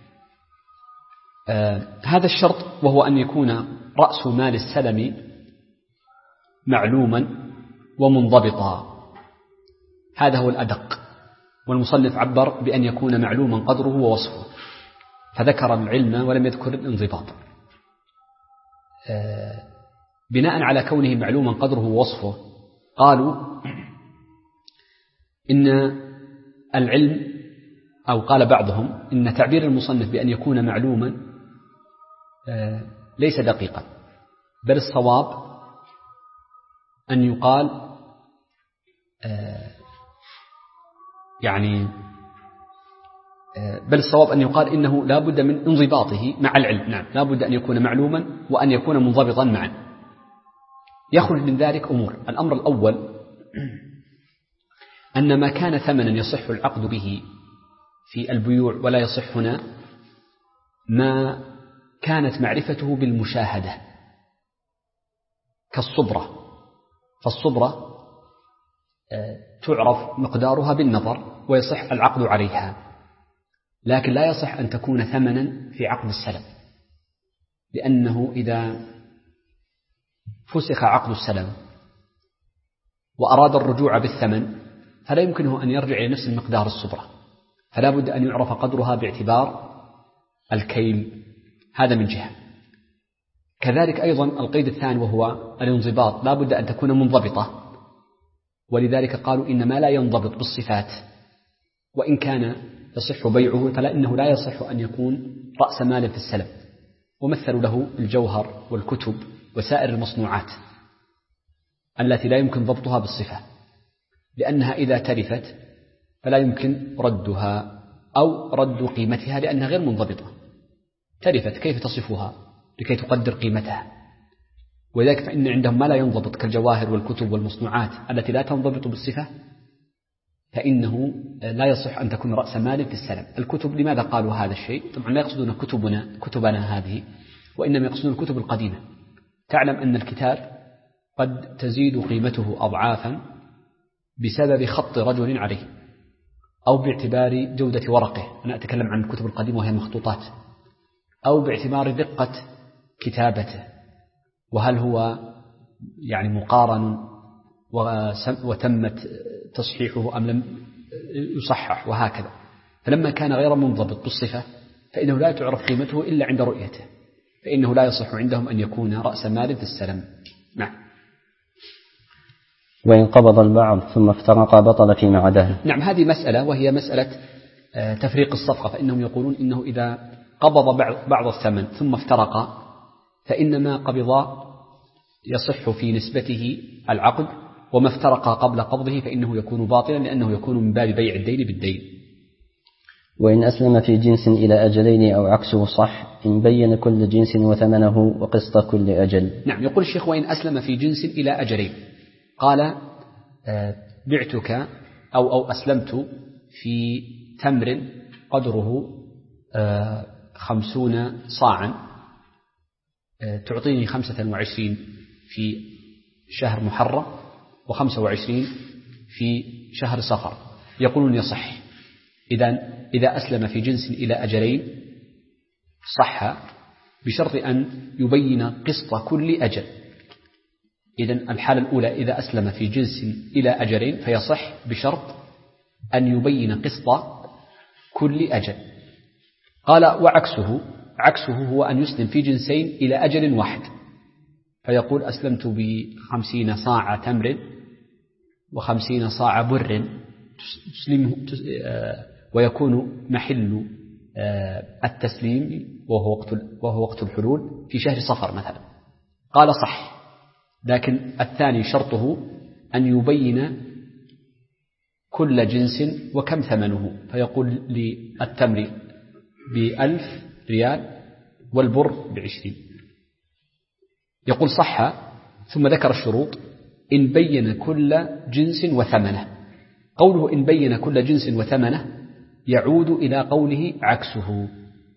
هذا الشرط، وهو أن يكون رأس مال السلم معلوما ومنضبطا، هذا هو الأدق. والمصنف عبر بأن يكون معلوما قدره ووصفه، فذكر العلم ولم يذكر الانضباط. بناء على كونه معلوما قدره ووصفه قالوا إن العلم، أو قال بعضهم إن تعبير المصنف بأن يكون معلوما ليس دقيقا، بل الصواب أن يقال إنه لا بد من انضباطه مع العلم. نعم، لا بد أن يكون معلوما وأن يكون منضبطا معا. يخرج من ذلك أمور. الأمر الأول أن ما كان ثمنا يصح العقد به في البيوع ولا يصح هنا ما كانت معرفته بالمشاهدة كالصبرة، فالصبرة تعرف مقدارها بالنظر ويصح العقد عليها، لكن لا يصح أن تكون ثمنا في عقد السلم، لأنه إذا فسخ عقد السلم وأراد الرجوع بالثمن فلا يمكنه أن يرجع إلى نفس المقدار الصبرة، فلا بد أن يعرف قدرها باعتبار الكيل. هذا من جهة. كذلك أيضا القيد الثاني وهو الانضباط، لا بد أن تكون منضبطة، ولذلك قالوا إن ما لا ينضبط بالصفات وإن كان يصح بيعه فإنه لا يصح أن يكون رأس مال في السلم. ومثلوا له الجوهر والكتب وسائر المصنوعات التي لا يمكن ضبطها بالصفة، لأنها إذا تلفت فلا يمكن ردها أو رد قيمتها لأنها غير منضبطة. تلفت كيف تصفها لكي تقدر قيمتها؟ وذلك فإن عندهم ما لا ينضبط كالجواهر والكتب والمصنوعات التي لا تنضبط بالصفة، فإنه لا يصح أن تكون رأس مال في السلم. الكتب لماذا قالوا هذا الشيء؟ طبعا لا يقصدون كتبنا هذه، وإنما يقصدون الكتب القديمة. تعلم أن الكتاب قد تزيد قيمته أضعافا بسبب خط رجل عليه أو باعتبار جودة ورقه، أنا أتكلم عن الكتب القديمة وهي مخطوطات، أو باعتبار دقة كتابته، وهل هو مقارن وتمت تصحيحه أم لم يصحح، وهكذا. فلما كان غير منضبط بالصفة فإنه لا تعرف قيمته إلا عند رؤيته، فإنه لا يصح عندهم أن يكون رأس مال في السلم. نعم. وإن قبض البعض ثم افترق بطل فيما عداه. نعم، هذه مسألة، وهي مسألة تفريق الصفقة. فإنهم يقولون إنه إذا قبض بعض الثمن ثم افترق فإن ما قبض يصح في نسبته العقد، وما افترق قبل قبضه فإنه يكون باطلا، لأنه يكون من باب بيع الدين بالدين. وإن أسلم في جنس إلى أجلين أو عكسه صح إن بين كل جنس وثمنه وقسط كل أجل. نعم، يقول الشيخ وإن أسلم في جنس إلى أجلين، قال بعتك أو أسلمت في تمر قدره 50 صاعا، تعطيني 25 في شهر محرم و25 في شهر صفر. يقولون يصح. إذا أسلم في جنس إلى أجلين صح بشرط أن يبين قسط كل أجل. إذن الحالة الأولى إذا أسلم في جنس إلى أجلين فيصح بشرط أن يبين قسط كل أجل. قال عكسه هو أن يسلم في جنسين إلى أجل واحد، فيقول أسلمت ب50 صاع تمر و50 صاع بر، ويكون محل التسليم وهو وقت الحلول في شهر صفر مثلا. قال صح، لكن الثاني شرطه أن يبين كل جنس وكم ثمنه، فيقول للتمر ب1000 ريال والبر ب20. يقول صح، ثم ذكر الشروط: إن بين كل جنس وثمنه. قوله إن بين كل جنس وثمنه يعود إلى قوله عكسه،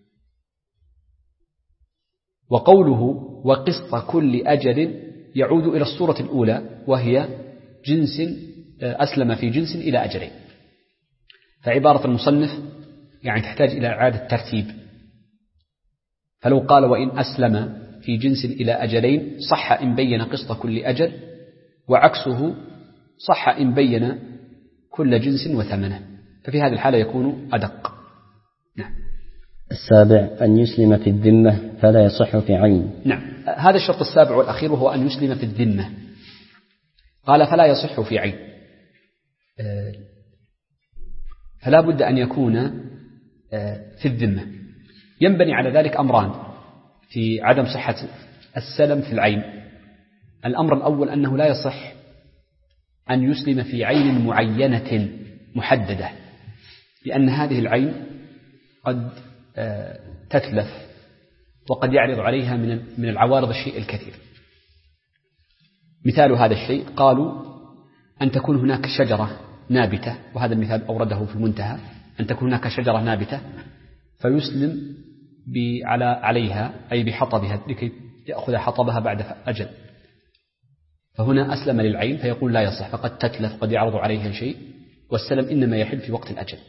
وقوله وقسط كل أجل يعود إلى الصورة الأولى وهي جنس أسلم في جنس إلى أجلين. فعبارة المصنف يعني تحتاج إلى إعادة ترتيب. فلو قال وإن أسلم في جنس إلى أجلين صح إن بين قسط كل أجل، وعكسه صح إن بين كل جنس وثمنه، ففي هذه الحالة يكون أدق. نعم. 7 أن يسلم في الذمة فلا يصح في عين. نعم، هذا الشرط 7 والأخير وهو أن يسلم في الذمة. قال فلا يصح في عين، فلا بد أن يكون في الذمة. ينبني على ذلك أمران في عدم صحة السلم في العين. الأمر الأول أنه لا يصح أن يسلم في عين معينة محددة، لأن هذه العين قد تتلف وقد يعرض عليها من العوارض الشيء الكثير. مثال هذا الشيء قالوا أن تكون هناك شجرة نابتة، وهذا المثال أورده في المنتهى، أن تكون هناك شجرة نابتة فيسلم عليها أي بحطبها لكي يأخذ حطبها بعد أجل، فهنا أسلم للعين فيقول لا يصح، فقد تتلف قد يعرض عليها شيء، والسلم إنما يحل في وقت الأجل.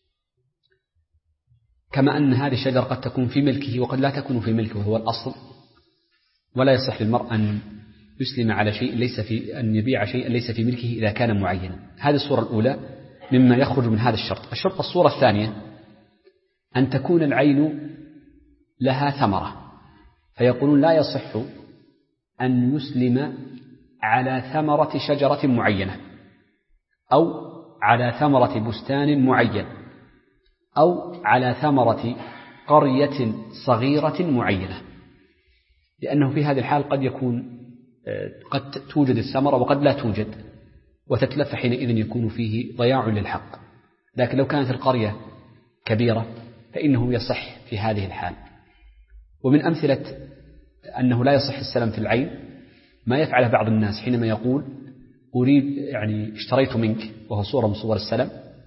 كما أن هذه الشجرة قد تكون في ملكه وقد لا تكون في ملكه وهو الأصل، ولا يصح للمرء أن يسلم على شيء أن يبيع شيئا ليس في ملكه إذا كان معينا. هذه الصورة الأولى مما يخرج من هذا الشرط. الصورة الثانية أن تكون العين لها ثمرة، فيقولون لا يصح أن يسلم على ثمرة شجرة معينة، أو على ثمرة بستان معين، أو على ثمرة قرية صغيرة معينة، لأنه في هذه الحال قد توجد الثمرة وقد لا توجد وتتلف، حينئذ يكون فيه ضياع للحق. لكن لو كانت القرية كبيرة فإنه يصح في هذه الحال. ومن أمثلة أنه لا يصح السلم في العين ما يفعله بعض الناس حينما يقول اشتريت منك، وهو صورة من صور السلم،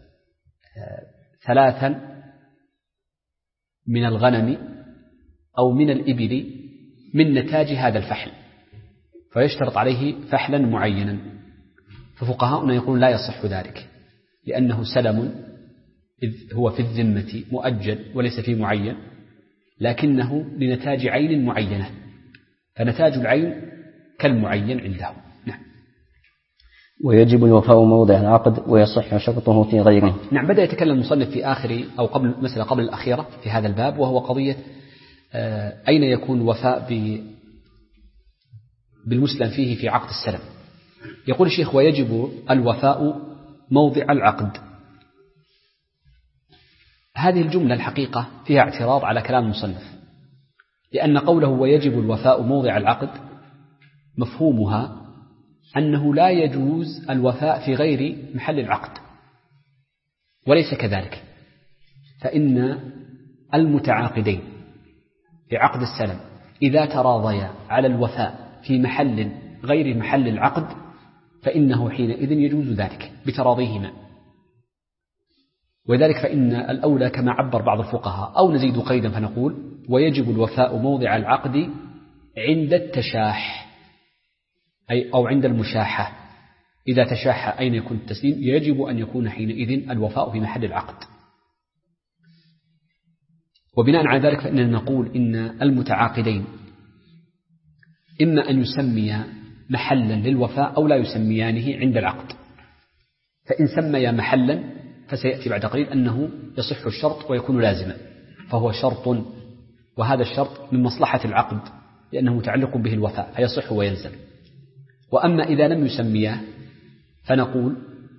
3 من الغنم أو من الإبل من نتاج هذا الفحل، فيشترط عليه فحلا معينا. ففقهاؤنا يقولون لا يصح ذلك، لأنه سلم إذ هو في الذمة مؤجل وليس فيه معين، لكنه لنتاج عين معينة، فنتاج العين كالمعين عندهم. نعم. ويجب الوفاء موضع العقد ويصح شرطه في غيره. نعم. بدأ يتكلم المصنف في آخر أو قبل الأخيرة في هذا الباب، وهو قضية أين يكون الوفاء بالمسلم فيه في عقد السلم. يقول الشيخ ويجب الوفاء موضع العقد. هذه الجملة الحقيقة فيها اعتراض على كلام المصنف، لأن قوله ويجب الوفاء موضع العقد مفهومها أنه لا يجوز الوفاء في غير محل العقد، وليس كذلك، فإن المتعاقدين في عقد السلم إذا تراضيا على الوفاء في محل غير محل العقد فإنه حينئذ يجوز ذلك بتراضيهما. وذلك فإن الأولى كما عبر بعض الفقهاء، أو نزيد قيدا فنقول ويجب الوفاء موضع العقد عند التشاح أو عند المشاحة. إذا تشاح أين يكون التسليم يجب أن يكون حينئذ الوفاء في محل العقد. وبناء على ذلك فإننا نقول إن المتعاقدين إما أن يسميا محلا للوفاء أو لا يسميانه عند العقد. فإن سميا محلا فسيأتي بعد قليل أنه يصح الشرط ويكون لازما، فهو شرط، وهذا الشرط من مصلحة العقد لأنه متعلق به الوفاء فيصح ويلزم. وأما إذا لم يسمياه فنقول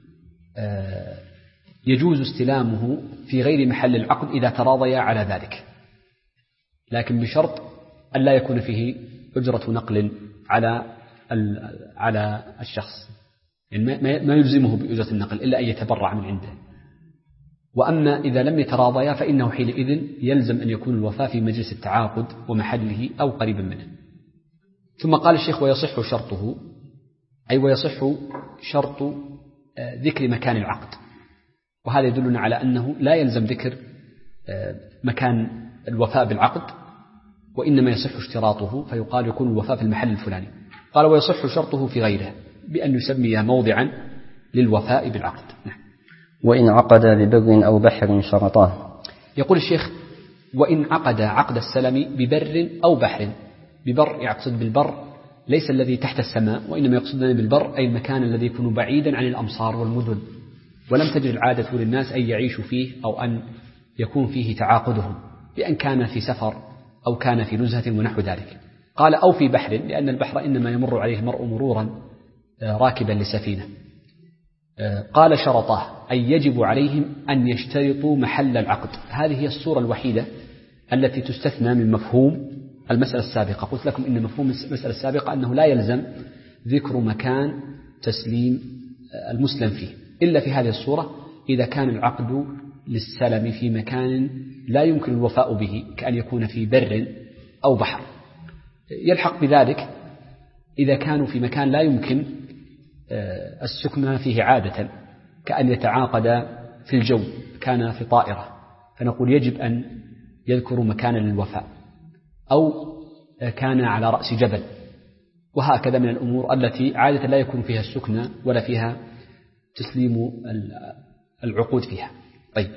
يجوز استلامه في غير محل العقد إذا تراضيا على ذلك، لكن بشرط أن لا يكون فيه أجرة نقل على الشخص، يعني ما يلزمه بأجرة النقل إلا أن يتبرع من عنده. وأما إذا لم يتراضيا فإنه حينئذ يلزم أن يكون الوفاء في مجلس التعاقد ومحله أو قريبا منه. ثم قال الشيخ ويصح شرطه، أي ويصح شرط ذكر مكان العقد، وهذا يدلنا على أنه لا يلزم ذكر مكان الوفاء بالعقد، وإنما يصح اشتراطه، فيقال يكون الوفاء في المحل الفلاني. قال ويصح شرطه في غيره بأن يسمي موضعا للوفاء بالعقد. وإن عقد ببر أو بحر شرطاه. يقول الشيخ: وإن عقد عقد السلم ببر أو بحر. ببر يقصد بالبر ليس الذي تحت السماء، وإنما يقصدنا بالبر أي المكان الذي يكون بعيدا عن الأمصار والمدن، ولم تجد العادة للناس أن يعيشوا فيه أو أن يكون فيه تعاقدهم، بأن كان في سفر أو كان في نزهة ونحو ذلك. قال: أو في بحر، لأن البحر إنما يمر عليه المرء مرورا راكبا لسفينة. قال: شرطاه، أي يجب عليهم أن يشترطوا محل العقد. هذه هي الصورة الوحيدة التي تستثنى من مفهوم المسألة السابقة. قلت لكم إن مفهوم المسألة السابقة أنه لا يلزم ذكر مكان تسليم المسلم فيه إلا في هذه الصورة، إذا كان العقد للسلم في مكان لا يمكن الوفاء به، كأن يكون في بر أو بحر. يلحق بذلك إذا كانوا في مكان لا يمكن السكنى فيه عادة، كأن يتعاقد في الجو، كان في طائرة، فنقول يجب أن يذكروا مكانا للوفاء، أو كان على رأس جبل، وهكذا من الأمور التي عادة لا يكون فيها السكنى ولا فيها تسليم العقود فيها. طيب،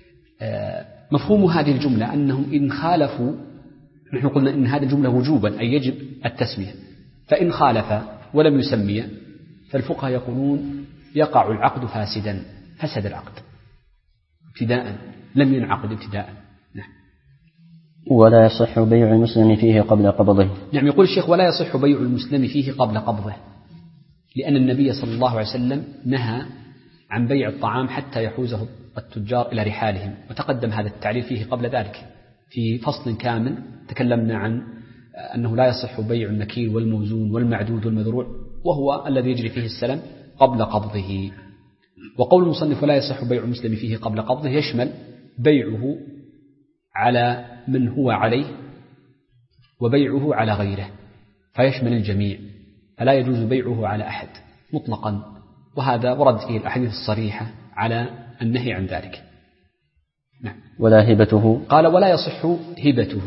مفهوم هذه الجملة أنهم إن خالفوا، نحن قلنا إن هذه الجملة وجوبا أي يجب التسمية، فإن خالف ولم يسمي فالفقهاء يقولون يقع العقد فاسدا، فسد العقد ابتداء، لم ينعقد ابتداء. نعم. ولا يصح بيع المسلم فيه قبل قبضه. نعم، يقول الشيخ: ولا يصح بيع المسلم فيه قبل قبضه، لأن النبي صلى الله عليه وسلم نهى عن بيع الطعام حتى يحوزه التجار إلى رحالهم، وتقدم هذا التعليل فيه قبل ذلك في فصل كامل. تكلمنا عن أنه لا يصح بيع المكيل والموزون والمعدود والمذروع، وهو الذي يجري فيه السلم قبل قبضه. وقول المصنف: ولا يصح بيع المسلم فيه قبل قبضه يشمل بيعه على من هو عليه وبيعه على غيره، فيشمل الجميع، فلا يجوز بيعه على أحد مطلقا، وهذا ورد فيه الأحاديث الصريحة على النهي عن ذلك. نعم. ولا هبته. قال: ولا يصح هبته.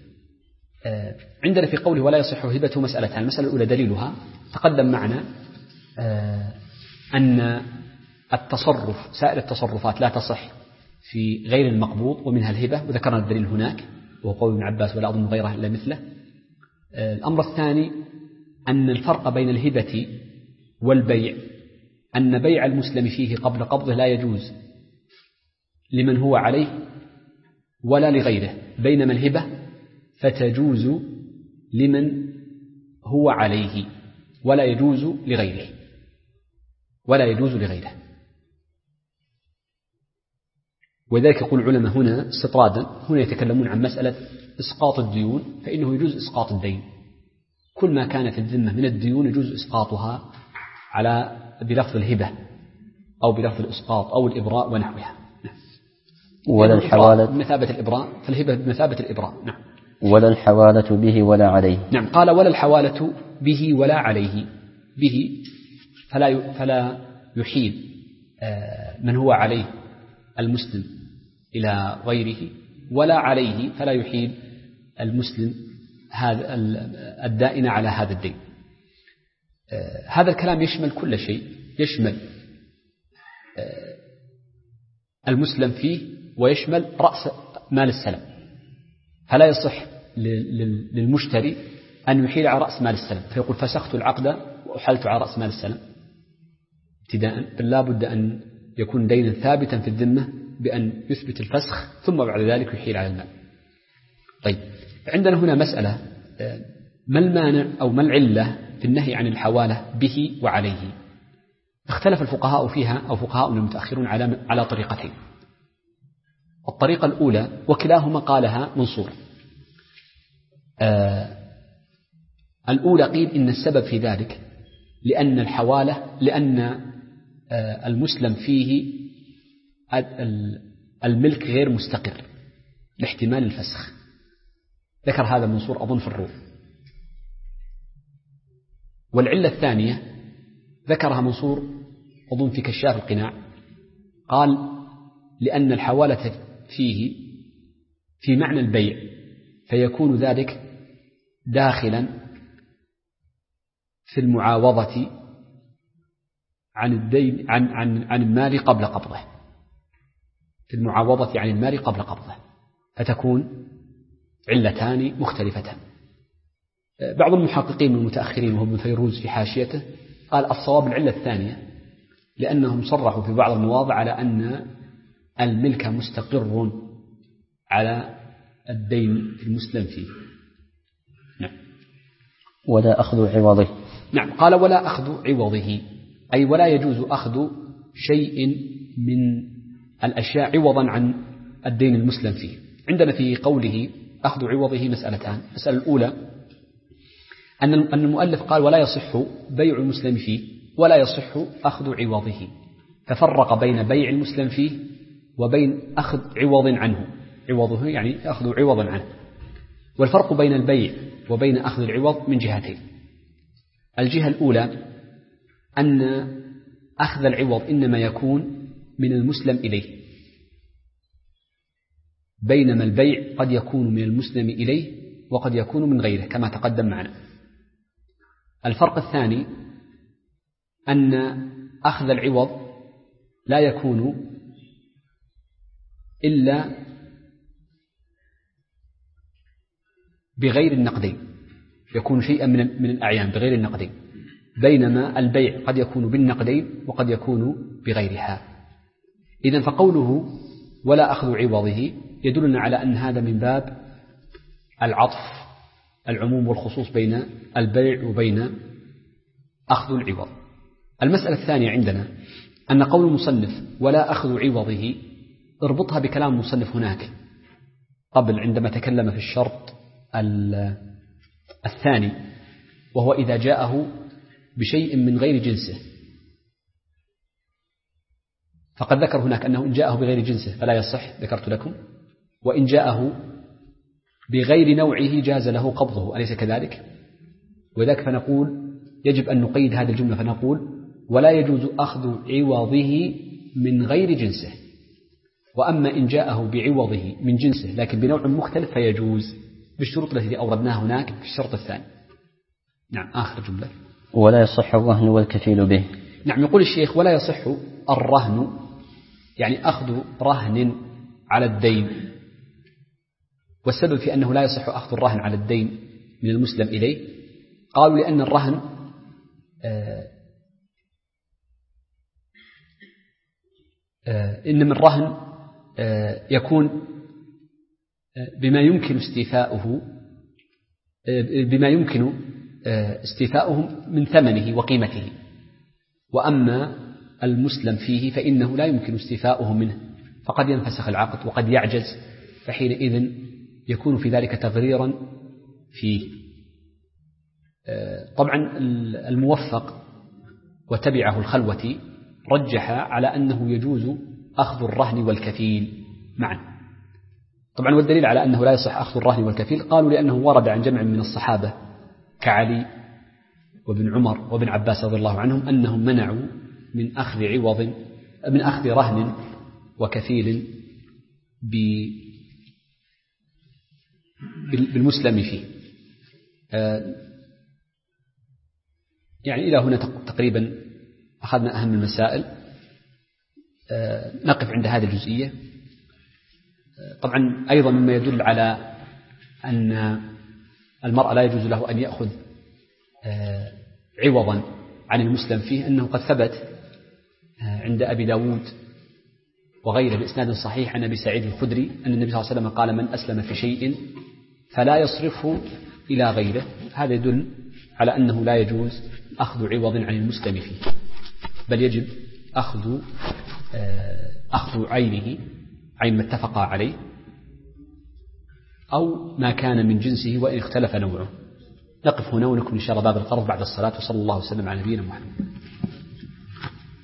عندنا في قوله ولا يصح هبته مسألتان. المسألة الأولى دليلها تقدم معنا أن التصرف، سائر التصرفات لا تصح في غير المقبوض ومنها الهبة، وذكرنا الدليل هناك وهو قول ابن عباس: ولا أظن غيره إلا مثله. الأمر الثاني أن الفرق بين الهبة والبيع أن بيع المسلم فيه قبل قبضه لا يجوز لمن هو عليه ولا لغيره، بينما الهبة فتجوز لمن هو عليه ولا يجوز لغيره، ولا يجوز لغيره. وذلك يقول العلماء هنا استطرادا، هنا يتكلمون عن مسألة إسقاط الديون، فإنه يجوز إسقاط الدين، كل ما كان في الذمة من الديون يجوز إسقاطها على بلفظ الهبة أو بلفظ الإسقاط أو الإبراء ونحوها. ولا الحوالة بمثابة الإبراء، فالهبة بمثابة الإبراء. نعم. ولا الحوالة به ولا عليه. نعم. قال: ولا الحوالة به ولا عليه. به فلا يحيل من هو عليه المسلم إلى غيره، ولا عليه فلا يحيل المسلم هذا الدائن على هذا الدين. هذا الكلام يشمل كل شيء، يشمل المسلم فيه ويشمل رأس مال السلم، فلا يصح للمشتري أن يحيل على رأس مال السلم فيقول فسخت العقد وأحلت على رأس مال السلم ابتداء، بل لا بد أن يكون دينا ثابتا في الذمة بأن يثبت الفسخ ثم بعد ذلك يحيل على المال. طيب، عندنا هنا مسألة: ما المانع أو ما العلة في النهي عن الحوالة به وعليه؟ اختلف الفقهاء فيها، أو فقهاؤنا المتأخرون، على طريقتين. الطريقة الأولى وكلاهما قالها منصور. الأولى قيل إن السبب في ذلك لأن الحوالة، لأن المسلم فيه الملك غير مستقر لاحتمال الفسخ. ذكر هذا منصور أظن في الروح. والعلة الثانية ذكرها منصور أظن في كشاف القناع، قال لأن الحوالة فيه في معنى البيع، فيكون ذلك داخلا في المعاوضة عن الدين عن المال قبل قبضه، في المعاوضة عن المال قبل قبضه، فتكون علتان مختلفتان. بعض المحققين من المتأخرين وهو ابن فيروز في حاشيته قال الصواب العلة الثانية، لأنهم صرحوا في بعض المواضع على أن الملك مستقر على الدين المسلم فيه. نعم. ولا أخذ عوضه. نعم، قال ولا أخذ عوضه، أي ولا يجوز أخذ شيء من الأشياء عوضا عن الدين المسلم فيه. عندنا في قوله أخذ عوضه مسألتان. المسألة الأولى أن المؤلف قال ولا يصح بيع المسلم فيه ولا يصح أخذ عوضه، ففرق بين بيع المسلم فيه وبين أخذ عوض عنه. عوضه يعني أخذ عوض عنه، والفرق بين البيع وبين أخذ العوض من جهتين. الجهة الأولى أن أخذ العوض إنما يكون من المسلم إليه، بينما البيع قد يكون من المسلم إليه وقد يكون من غيره كما تقدم معنا. الفرق الثاني أن أخذ العوض لا يكون إلا بغير النقدين، يكون شيئا من الأعيان بغير النقدين، بينما البيع قد يكون بالنقدين وقد يكون بغيرها. إذن فقوله ولا أخذ عوضه يدلنا على أن هذا من باب العطف، العموم والخصوص بين البيع وبين أخذ العوض. المسألة الثانية عندنا أن قول المصنف ولا أخذ عوضه اربطها بكلام المصنف هناك قبل عندما تكلم في الشرط الثاني، وهو إذا جاءه بشيء من غير جنسه، فقد ذكر هناك أنه إن جاءه بغير جنسه فلا يصح، ذكرت لكم، وإن جاءه بغير نوعه جاز له قبضه، أليس كذلك؟ وذلك فنقول يجب أن نقيد هذه الجملة فنقول ولا يجوز أخذ عوضه من غير جنسه، وأما إن جاءه بعوضه من جنسه لكن بنوع مختلف فيجوز بالشروط التي أوردناها هناك في الشرط الثاني. نعم، آخر جملة. ولا يصح الرهن والكفيل به. نعم، يقول الشيخ ولا يصح الرهن، يعني أخذ رهن على الدين، والسبب في أنه لا يصح أخذ الرهن على الدين من المسلم إليه قالوا لأن الرهن إنما الرهن يكون بما يمكن استيفاؤه من ثمنه وقيمته، وأما المسلم فيه فإنه لا يمكن استيفاؤه منه، فقد ينفسخ العقد وقد يعجز، فحينئذ يكون في ذلك تغريرا فيه. طبعا الموفق وتبعه الخلوتي رجح على أنه يجوز أخذ الرهن والكفيل معا. طبعا والدليل على أنه لا يصح أخذ الرهن والكفيل قالوا لأنه ورد عن جمع من الصحابة كعلي وابن عمر وابن عباس رضي الله عنهم أنهم منعوا من أخذ رهن وكفيل بالمسلم فيه. يعني إلى هنا تقريبا أخذنا أهم المسائل. نقف عند هذه الجزئية. طبعا أيضا مما يدل على أن المرأة لا يجوز له أن يأخذ عوضا عن المسلم فيه أنه قد ثبت عند أبي داود وغيره بإسناد صحيح عن أبي سعيد الخدري أن النبي صلى الله عليه وسلم قال من أسلم في شيء فلا يصرفه إلى غيره. هذا يدل على أنه لا يجوز أخذ عوض عن المسلم فيه، بل يجب أخذ عينه، عين ما اتفق عليه، أو ما كان من جنسه وإن اختلف نوعه. نقف هنا ونكمل إن شاء الله باب القرض بعد الصلاة، وصلى الله وسلم على نبينا محمد.